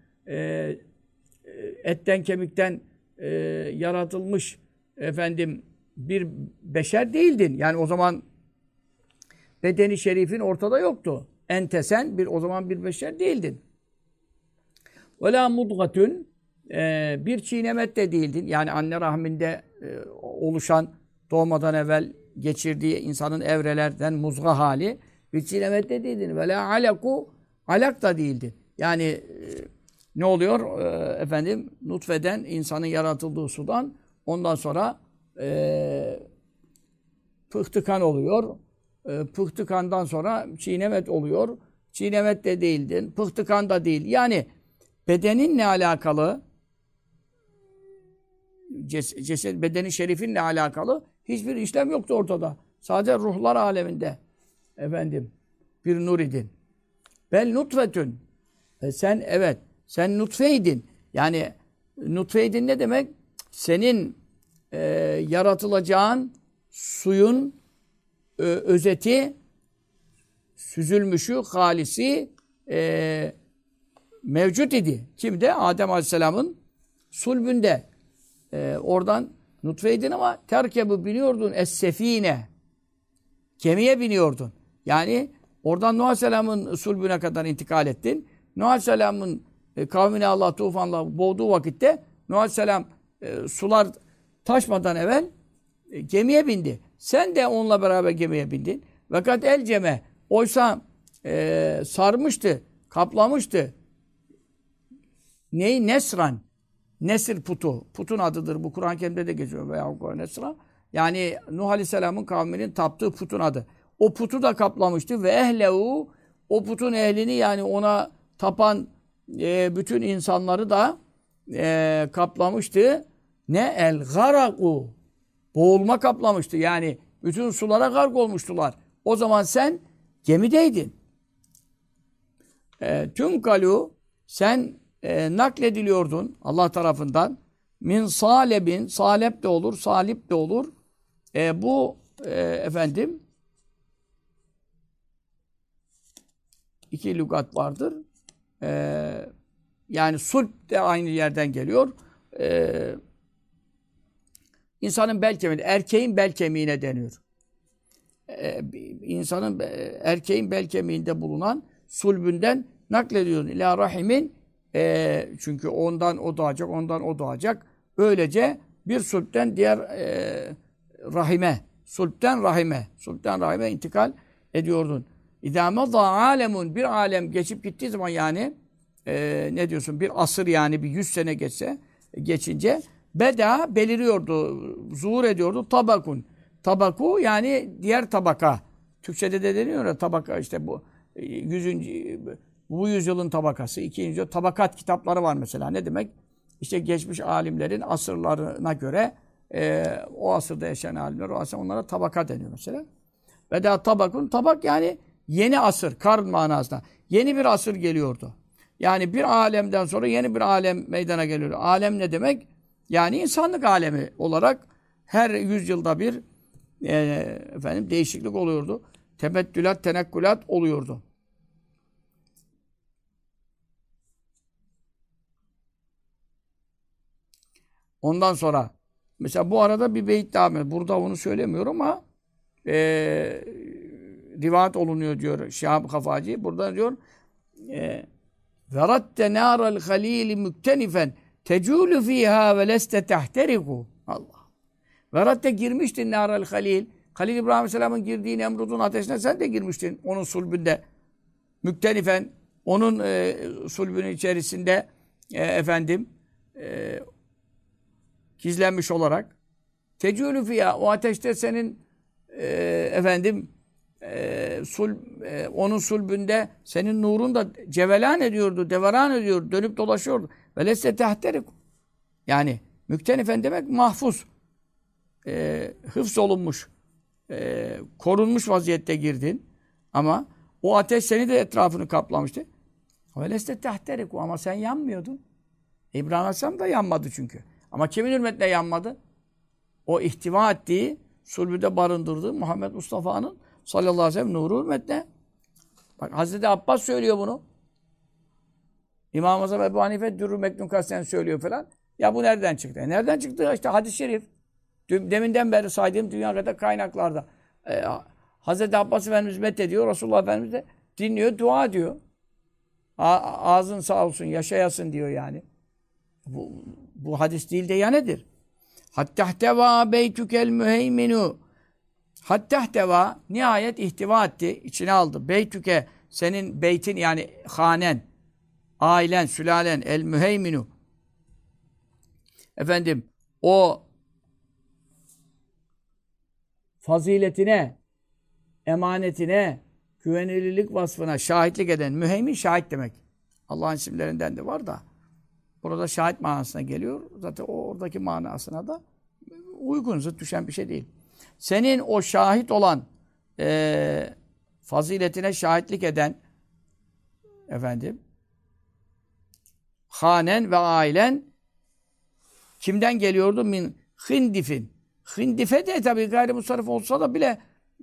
etten kemikten yaratılmış bir beşer değildin. Yani o zaman bedeni şerifin ortada yoktu. Sen o zaman bir beşer değildin. Ve la mudgatun, bir çiğnemet de değildin. Yani anne rahminde oluşan, doğmadan evvel geçirdiği insanın evrelerden muzga hali bir çiğnemet de değildin. Ve la alaku, alak da değildin. Yani ne oluyor? Nutfeden, insanın yaratıldığı sudan, ondan sonra pıhtıkan oluyor. Pıhtıkandan sonra çiğnemet oluyor. Çiğnemet de değildin. Pıhtıkan da değil. Yani bedeninle alakalı, bedenin şerifinle alakalı hiçbir işlem yoktu ortada. Sadece ruhlar aleminde bir nur idin. Bel nutfetün. Sen nutfeydin. Yani nutfeydin ne demek? Senin yaratılacağın suyun özeti, süzülmüşü, halisi mevcut idi. Kimde? Adem Aleyhisselam'ın sulbünde. Oradan nutfeydin ama terkebu biniyordun es-sefine. Gemiye biniyordun. Yani oradan Nuh Aleyhisselam'ın sulbüne kadar intikal ettin. Nuh Aleyhisselam'ın kavmine Allah tufanla boğduğu vakitte Nuh Aleyhisselam sular taşmadan evvel gemiye bindi. Sen de onunla beraber gemiye bindin. Fakat el ceme, oysa sarmıştı, kaplamıştı. Neyi? Nesran. Nesir putu. Putun adıdır. Bu Kur'an-ı Kerim'de de geçiyor. Veya Nesra. Yani Nuh Aleyhisselam'ın kavminin taptığı putun adı. O putu da kaplamıştı ve ehlehu, o putun ehlini yani ona tapan bütün insanları da kaplamıştı. Ne? El garaku. Boğulma kaplamıştı. Yani bütün sulara gark olmuştular. O zaman sen gemideydin. Tünkalu, sen naklediliyordun Allah tarafından. Min salebin, salep de olur, salip de olur. Bu efendim iki lügat vardır. Yani sulp de aynı yerden geliyor. İnsanın bel kemiği, erkeğin bel kemiğine deniyor. İnsanın, erkeğin bel kemiğinde bulunan sulbünden naklediyor. İlâ rahimin, çünkü ondan o doğacak, ondan o doğacak. Böylece bir sulpten diğer rahime, sulpten rahime intikal ediyordun. İdâ medâ âlemun, bir alem geçip gittiği zaman yani ne diyorsun, bir asır yani bir 100 sene geçince beda beliriyordu, zuhur ediyordu tabakun. Tabaku yani diğer tabaka. Türkçede de deniyor ya tabaka, işte bu 100. bu yüzyılın tabakası, 2. yüzyıl tabakat kitapları var mesela. Ne demek? İşte geçmiş alimlerin asırlarına göre o asırda yaşayan alimler, o asır, onlara tabaka deniyor mesela. Ve daha tabakun, tabak yani yeni asır, karn manasında. Yeni bir asır geliyordu. Yani bir alemden sonra yeni bir alem meydana geliyor. Alem ne demek? Yani insanlık alemi olarak her yüzyılda bir efendim değişiklik oluyordu. Temettülat, tenekkulat oluyordu. Ondan sonra mesela bu arada bir beyit daha, burada onu söylemiyorum ama rivayet olunuyor diyor Şihab Kafacı. Burada diyor veratte nâral halîli müktenifen tecûlü fîhâ ve leste tehterikû. Allah. Veratte girmiştin nâral halîl. Halil İbrahim Aleyhisselam'ın girdiği Nemrud'un ateşine sen de girmiştin. Onun sulbünde. Müktenifen. Onun sulbünün içerisinde gizlenmiş olarak. Tecûlü fîhâ. O ateşte senin onun sulbünde senin nurun da cevelan ediyordu, deveran ediyordu, dönüp dolaşıyordu. Ve lesse tehterik. Yani müktenifen demek mahfuz. Hıfz olunmuş, korunmuş vaziyette girdin. Ama o ateş seni de etrafını kaplamıştı. Ve lesse tehterik. Ama sen yanmıyordun. İbrahim Aleyhisselam da yanmadı çünkü. Ama kimin hürmetine yanmadı? O ihtiva ettiği, sulbüde barındırdığı Muhammed Mustafa'nın sallallahu aleyhi ve sellem nuru hürmetine. Bak Hazreti Abbas söylüyor bunu. İmam-ı Azam Ebu Hanife Dürr-ü Meknun Kasten söylüyor falan. Ya bu nereden çıktı? Nereden çıktı? İşte hadis-i şerif. Deminden beri saydığım dünya kadar kaynaklarda. Hazreti Abbas Efendimiz methediyor. Resulullah Efendimiz de dinliyor, dua ediyor. Ağzın sağ olsun, yaşayasın diyor yani. Bu hadis değil de ya nedir? Hattâhtevâ beytükel müheyminu. Hattâhtevâ, nihayet ihtiva etti, içine aldı. Beytüke, senin beytin yani hanen, ailen, sülalen, el müheyminu. Efendim, o faziletine, emanetine, güvenilirlik vasfına şahitlik eden, müheymin şahit demek. Allah'ın isimlerinden de var da. Burada şahit manasına geliyor. Zaten oradaki manasına da uygun, zıt düşen bir şey değil. Senin o şahit olan faziletine şahitlik eden hanen ve ailen kimden geliyordu? Min hindifin. Hindife de tabii gayrimusarrif olsa da bile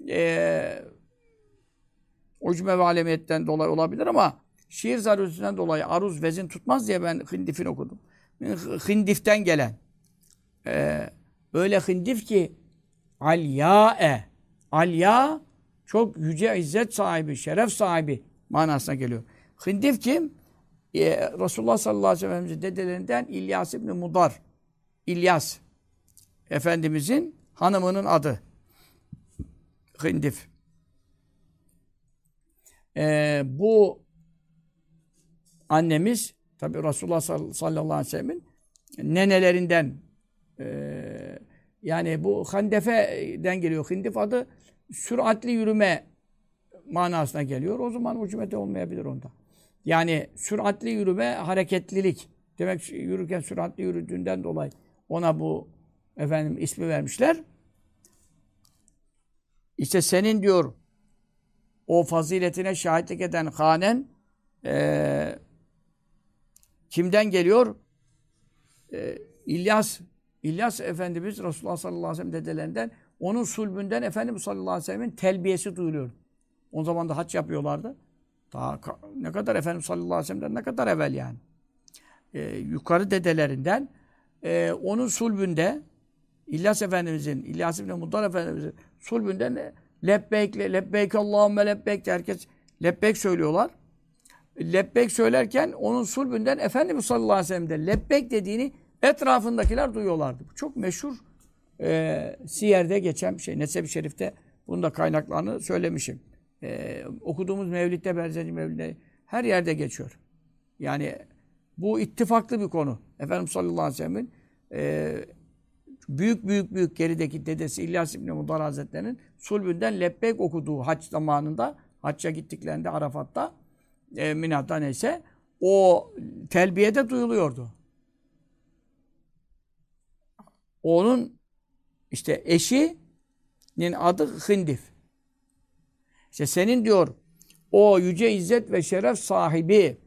ucme ve alemiyetten dolayı olabilir ama şiir zaruretinden dolayı aruz vezin tutmaz diye ben hindifin okudum. Hindiften gelen. Öyle hindif ki alya'e. Alya çok yüce izzet sahibi, şeref sahibi manasına geliyor. Hindif kim? Resulullah sallallahu aleyhi ve sellem'in dedelerinden İlyas İbni Mudar. İlyas Efendimizin hanımının adı. Hindif. Bu annemiz tabi Resulullah sallallahu aleyhi ve sellem'in nenelerinden Yani bu handefeden geliyor. Hindif adı süratli yürüme manasına geliyor. O zaman ucumete olmayabilir onda. Yani süratli yürüme, hareketlilik. Demek yürürken süratli yürüdüğünden dolayı ona bu ismi vermişler. İşte senin diyor o faziletine şahitlik eden hanen kimden geliyor? İlyas Efendimiz Resulullah sallallahu aleyhi ve sellem dedelerinden, onun sulbünden Efendimiz sallallahu aleyhi ve sellem'in telbiyesi duyuluyor. O zaman da hac yapıyorlardı. Daha ne kadar Efendimiz sallallahu aleyhi ve sellem'den ne kadar evvel yani. Yukarı dedelerinden onun sulbünde İlyas Efendimizin, İlyas İbni Mudar Efendimizin sulbünden lebbeyk Allahümme lebbeyk herkes lebbeyk söylüyorlar. Lebbeyk söylerken onun sulbünden Efendimiz sallallahu aleyhi ve sellem de lebbeyk dediğini etrafındakiler duyuyorlardı. Bu çok meşhur Siyer'de geçen bir şey. Neseb-i Şerif'te bunun da kaynaklarını söylemişim. Okuduğumuz Mevlid'de, Berzeci Mevlid'de her yerde geçiyor. Yani bu ittifaklı bir konu. Efendimiz sallallahu aleyhi ve sellem'in büyük gerideki dedesi İlyas İbni Mudar Hazretleri'nin sulbünden lebbeyk okuduğu hac zamanında, hacca gittiklerinde Arafat'ta, Mina'da neyse, o telbiyede duyuluyordu. Onun işte eşinin adı Hindif. İşte senin diyor o yüce izzet ve şeref sahibi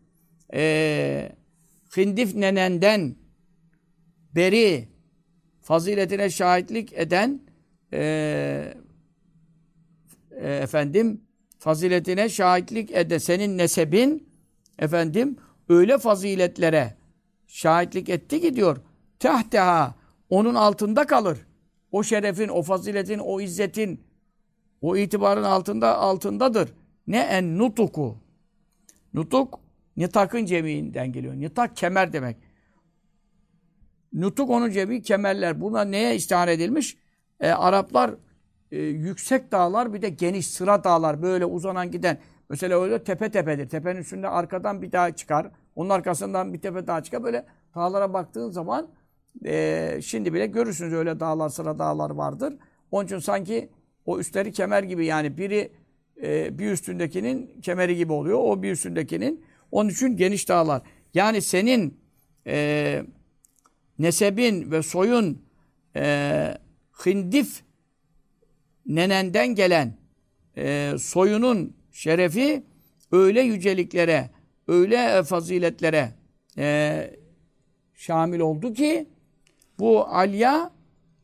Hindif nenenden beri faziletine şahitlik eden faziletine şahitlik eden senin nesebin öyle faziletlere şahitlik etti ki diyor tehteha onun altında kalır. O şerefin, o faziletin, o izzetin, o itibarın altındadır. Ne en nutuku. Nutuk nitakın cemiğinden geliyor. Nitak kemer demek. Nutuk onun cemi kemerler. Buna neye istihare edilmiş? Araplar yüksek dağlar bir de geniş sıra dağlar böyle uzanan giden. Mesela öyle tepe tepedir. Tepenin üstünde arkadan bir dağ çıkar. Onun arkasından bir tepe daha çıkar. Böyle dağlara baktığın zaman şimdi bile görürsünüz öyle dağlar, sıra dağlar vardır. Onun için sanki o üstleri kemer gibi yani biri bir üstündekinin kemeri gibi oluyor. O bir üstündekinin. Onun için geniş dağlar. Yani senin nesebin ve soyun Hindif nenenden gelen soyunun şerefi öyle yüceliklere, öyle faziletlere şamil oldu ki bu alya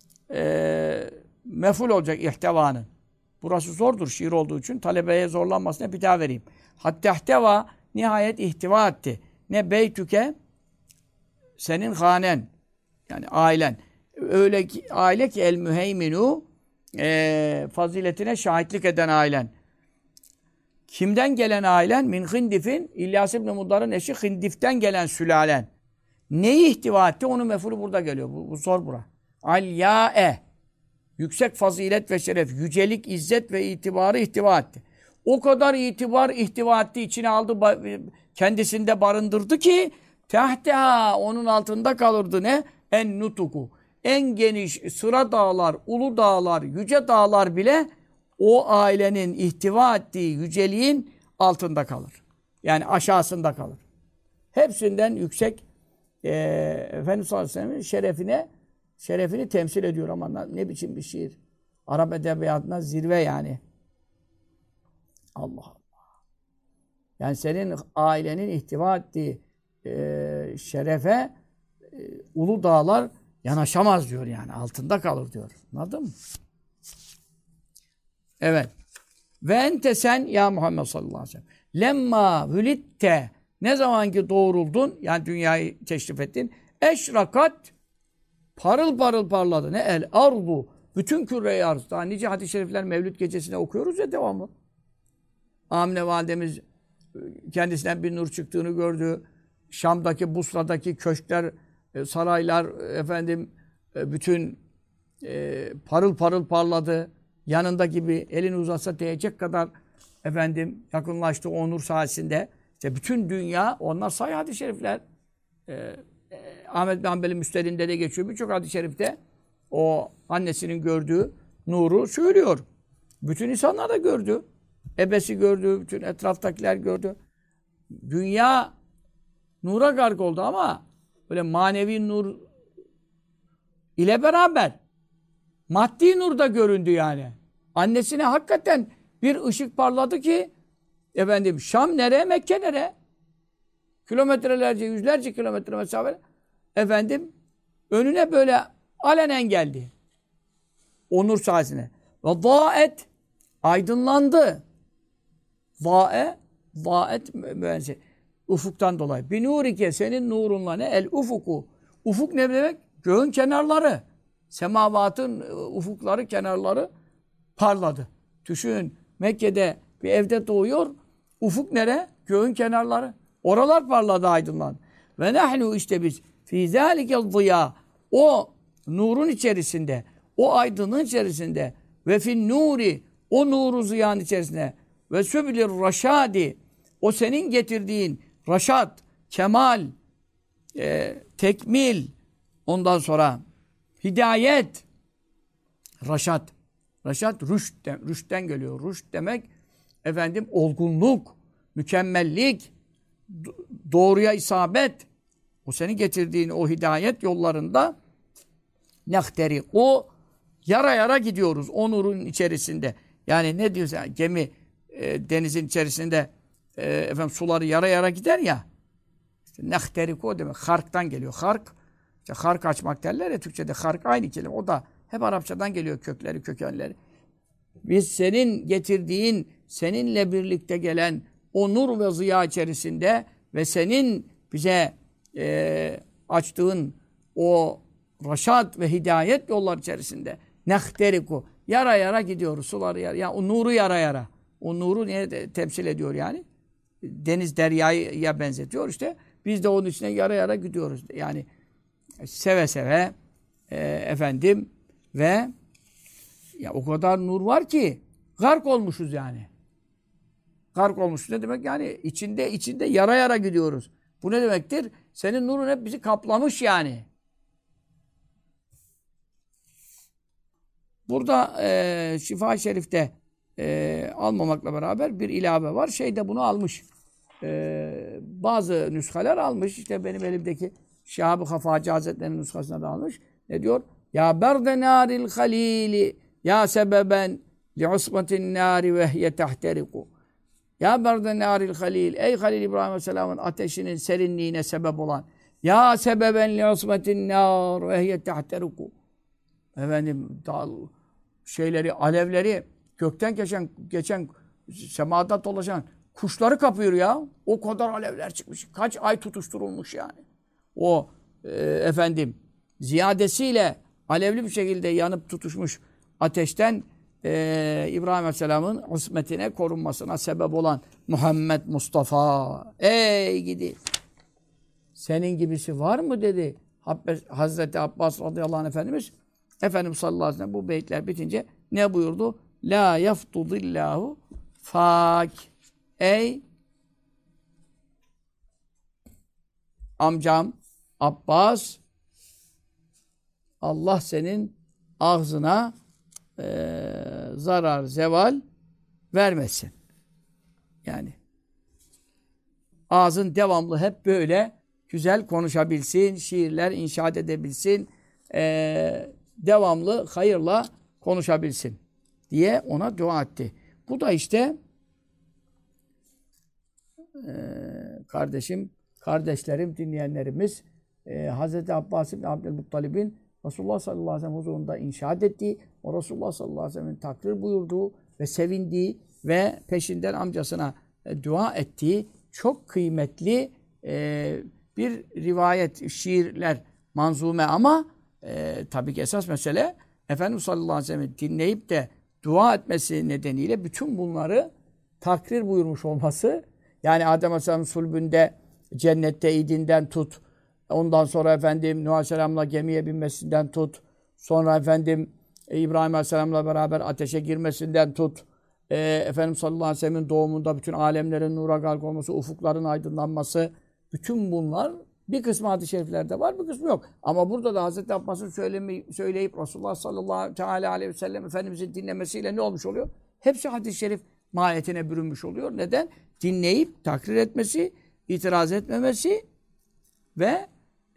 mef'ul olacak ihtevanın. Burası zordur şiir olduğu için. Talebeye zorlanmasına bir daha vereyim. Hatta ihteva nihayet ihtiva etti. Ne beytüke senin hanen yani ailen. Öyle ki aile ki el müheyminu faziletine şahitlik eden ailen. Kimden gelen ailen? Min Hindif'in İlyas İbni Mudar'ın eşi Hindif'ten gelen sülalen. Neyi ihtiva etti? Onun mef'ulü burada geliyor. Bu zor bura. Alya'e. Yüksek fazilet ve şeref, yücelik, izzet ve itibarı ihtiva etti. O kadar itibar ihtiva etti, içine aldı, kendisinde barındırdı ki tehteha onun altında kalırdı ne? En nutuku. En geniş sıra dağlar, ulu dağlar, yüce dağlar bile o ailenin ihtiva ettiği yüceliğin altında kalır. Yani aşağısında kalır. Hepsinden yüksek Efendimiz sallallahu aleyhi ve sellem'in şerefini temsil ediyor ama ne biçim bir şiir. Arap edebiyatına zirve yani. Allah Allah. Yani senin ailenin ihtiva ettiği şerefe ulu dağlar yanaşamaz diyor yani. Altında kalır diyor. Anladın mı? Evet. Ve ente sen ya Muhammed sallallahu aleyhi ve sellem. Lemma vülitte ne zaman ki doğruldun yani dünyayı teşrif ettin. Eşrakat parıl parıl parladı. Ne el ardu. Bütün küre-i arz. Daha nice hadis-i şerifler Mevlüd gecesinde okuyoruz ya devamlı. Amine validemiz kendisinden bir nur çıktığını gördü. Şam'daki, Busra'daki köşkler, saraylar bütün parıl parıl parladı. Yanında gibi elini uzatsa değecek kadar yakınlaştı o nur sayesinde. İşte bütün dünya onlar sahih hadis-i şerifler. Ahmed bin Hanbel'in Müsned'inde de geçiyor. Birçok hadis-i şerifte o annesinin gördüğü nuru söylüyor. Bütün insanlar da gördü. Ebesi gördü, bütün etraftakiler gördü. Dünya nura gark oldu ama böyle manevi nur ile beraber maddi nur da göründü yani. Annesine hakikaten bir ışık parladı ki efendim Şam nereye, Mekke nereye? Kilometrelerce, yüzlerce kilometre mesafe efendim önüne böyle alenen geldi. O nur sayesinde. Ve zâet aydınlandı. Zâet mühendisi. Ufuktan dolayı. Binurike senin nurunla ne? El ufuku. Ufuk ne demek? Göğün kenarları. Semavatın ufukları, kenarları parladı. Düşün, Mekke'de bir evde doğuyor. Ufuk nere? Göğün kenarları. Oralar parladı, aydınlandı. Ve nahnu işte biz fî zâlikel ziyâ o nurun içerisinde, o aydınlığın içerisinde ve fin nuri o nuru ziyan içerisinde ve süblir raşadi o senin getirdiğin raşat, kemal, tekmil, ondan sonra hidayet, raşat. Raşat rüştten geliyor. Rüşt demek efendim olgunluk, mükemmellik, doğruya isabet. O senin getirdiğin o hidayet yollarında o yara yara gidiyoruz o nurun içerisinde. Yani ne diyorsun? Yani gemi denizin içerisinde efendim suları yara yara gider ya. İşte nehteriko demek. Harktan geliyor. Hark. İşte hark açmak derler ya Türkçe'de. Hark aynı kelime. O da hep Arapçadan geliyor kökleri, kökenleri. Biz senin getirdiğin, seninle birlikte gelen o nur ve ziya içerisinde ve senin bize açtığın o raşat ve hidayet yollar içerisinde nehteriku yara yara gidiyoruz. Suları yara. Yani o nuru yara yara. O nuru niye temsil ediyor yani? Deniz deryaya benzetiyor işte. Biz de onun içine yara yara gidiyoruz. Yani seve seve efendim ve ya o kadar nur var ki gark olmuşuz yani. Gark olmuşuz ne demek? Yani içinde yara yara gidiyoruz. Bu ne demektir? Senin nurun hep bizi kaplamış yani. Burada Şifa-i Şerif'te almamakla beraber bir ilave var. Şeyde bunu almış. Bazı nüshalar almış. İşte benim elimdeki Şahab-ı Hafacı Hazretleri'nin nüshasına da almış. Ne diyor? Ya berde naril halili ya sebeben li usbatin nari ve hiye tahteriku. Ya berde naril halil. Ey Halil İbrahim Aleyhisselam'ın ateşinin serinliğine sebep olan. Ya sebeben li usbatin nar ve hiye tahteriku. Efendim alevleri gökten geçen semada dolaşan kuşları kapıyor ya. O kadar alevler çıkmış. Kaç ay tutuşturulmuş yani. O efendim ziyadesiyle alevli bir şekilde yanıp tutuşmuş ateşten İbrahim Aleyhisselam'ın usmetine korunmasına sebep olan Muhammed Mustafa. Ey gidi. Senin gibisi var mı dedi. Hazreti Abbas radıyallahu anh Efendimiz sallallahu aleyhi ve sellem bu beyitler bitince ne buyurdu? La yaftudillahu fak. Ey amcam Abbas, Allah senin ağzına zarar, zeval vermesin. Yani ağzın devamlı hep böyle güzel konuşabilsin, şiirler inşaat edebilsin, devamlı hayırla konuşabilsin diye ona dua etti. Bu da işte kardeşlerim, dinleyenlerimiz Hz. Abbas ibn Abdülmuttalib'in Resulullah sallallahu aleyhi ve sellem huzurunda inşaat ettiği, o Resulullah sallallahu aleyhi ve sellem'in takdir buyurduğu ve sevindiği ve peşinden amcasına dua ettiği çok kıymetli bir rivayet, şiirler, manzume ama tabii ki esas mesele Efendimiz sallallahu aleyhi ve sellem'i dinleyip de dua etmesi nedeniyle bütün bunları takdir buyurmuş olması, yani Adem Aleyhisselam'ın sulbünde cennette idinden tut, ondan sonra efendim Nuh Aleyhisselam'la gemiye binmesinden tut, sonra efendim İbrahim Aleyhisselam'la beraber ateşe girmesinden tut, Efendimiz sallallahu aleyhi ve sellem'in doğumunda bütün alemlerin nura gark olması, ufukların aydınlanması, bütün bunlar Bir kısmı hadis-i şeriflerde var, bir kısmı yok. Ama burada da Hazreti Abbas'ın söyleyip Resulullah sallallahu teala aleyhi ve sellem Efendimizin dinlemesiyle ne olmuş oluyor? Hepsi hadis-i şerif mahiyetine bürünmüş oluyor. Neden? Dinleyip takrir etmesi, itiraz etmemesi ve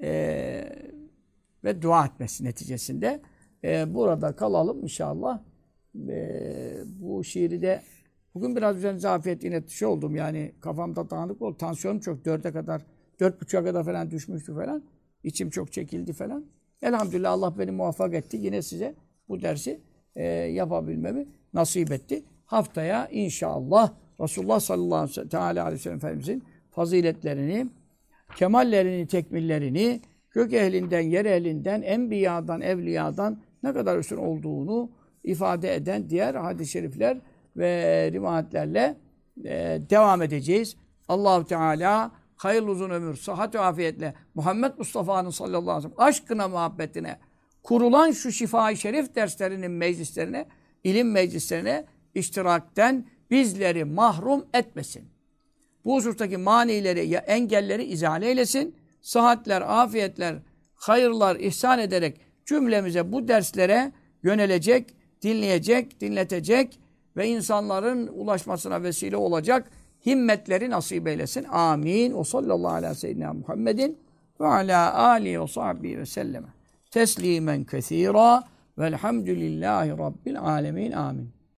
dua etmesi neticesinde. Burada kalalım inşallah. Bu şiiri de bugün biraz üzerine zafiyet yine oldum yani kafamda dağınık oldu. Tansiyonum çok 4'e kadar 4,5'a kadar falan düşmüştü falan. İçim çok çekildi falan. Elhamdülillah Allah beni muvaffak etti. Yine size bu dersi yapabilmemi nasip etti. Haftaya inşallah Resulullah sallallahu aleyhi ve sellem Efendimizin faziletlerini, kemallerini, tekmillerini, gök ehlinden, yer ehlinden, enbiyadan, evliyadan ne kadar üstün olduğunu ifade eden diğer hadis-i şerifler ve rivayetlerle devam edeceğiz. Allah-u Teala hayırlı uzun ömür, sıhhat ve afiyetle Muhammed Mustafa'nın sallallahu aleyhi ve sellem aşkına, muhabbetine kurulan şu şifa-i şerif derslerinin meclislerine, ilim meclislerine iştirakten bizleri mahrum etmesin. Bu husustaki manileri, engelleri izale eylesin. Sıhhatler, afiyetler, hayırlar ihsan ederek cümlemize bu derslere yönelecek, dinleyecek, dinletecek ve insanların ulaşmasına vesile olacak himmetleri nasip eylesin. Amin. O sallallahu aleyhi ve seyyidina Muhammedin ve ala alihi ve sahbihi ve selleme. Teslimen kethira velhamdülillahi rabbil alemin. Amin.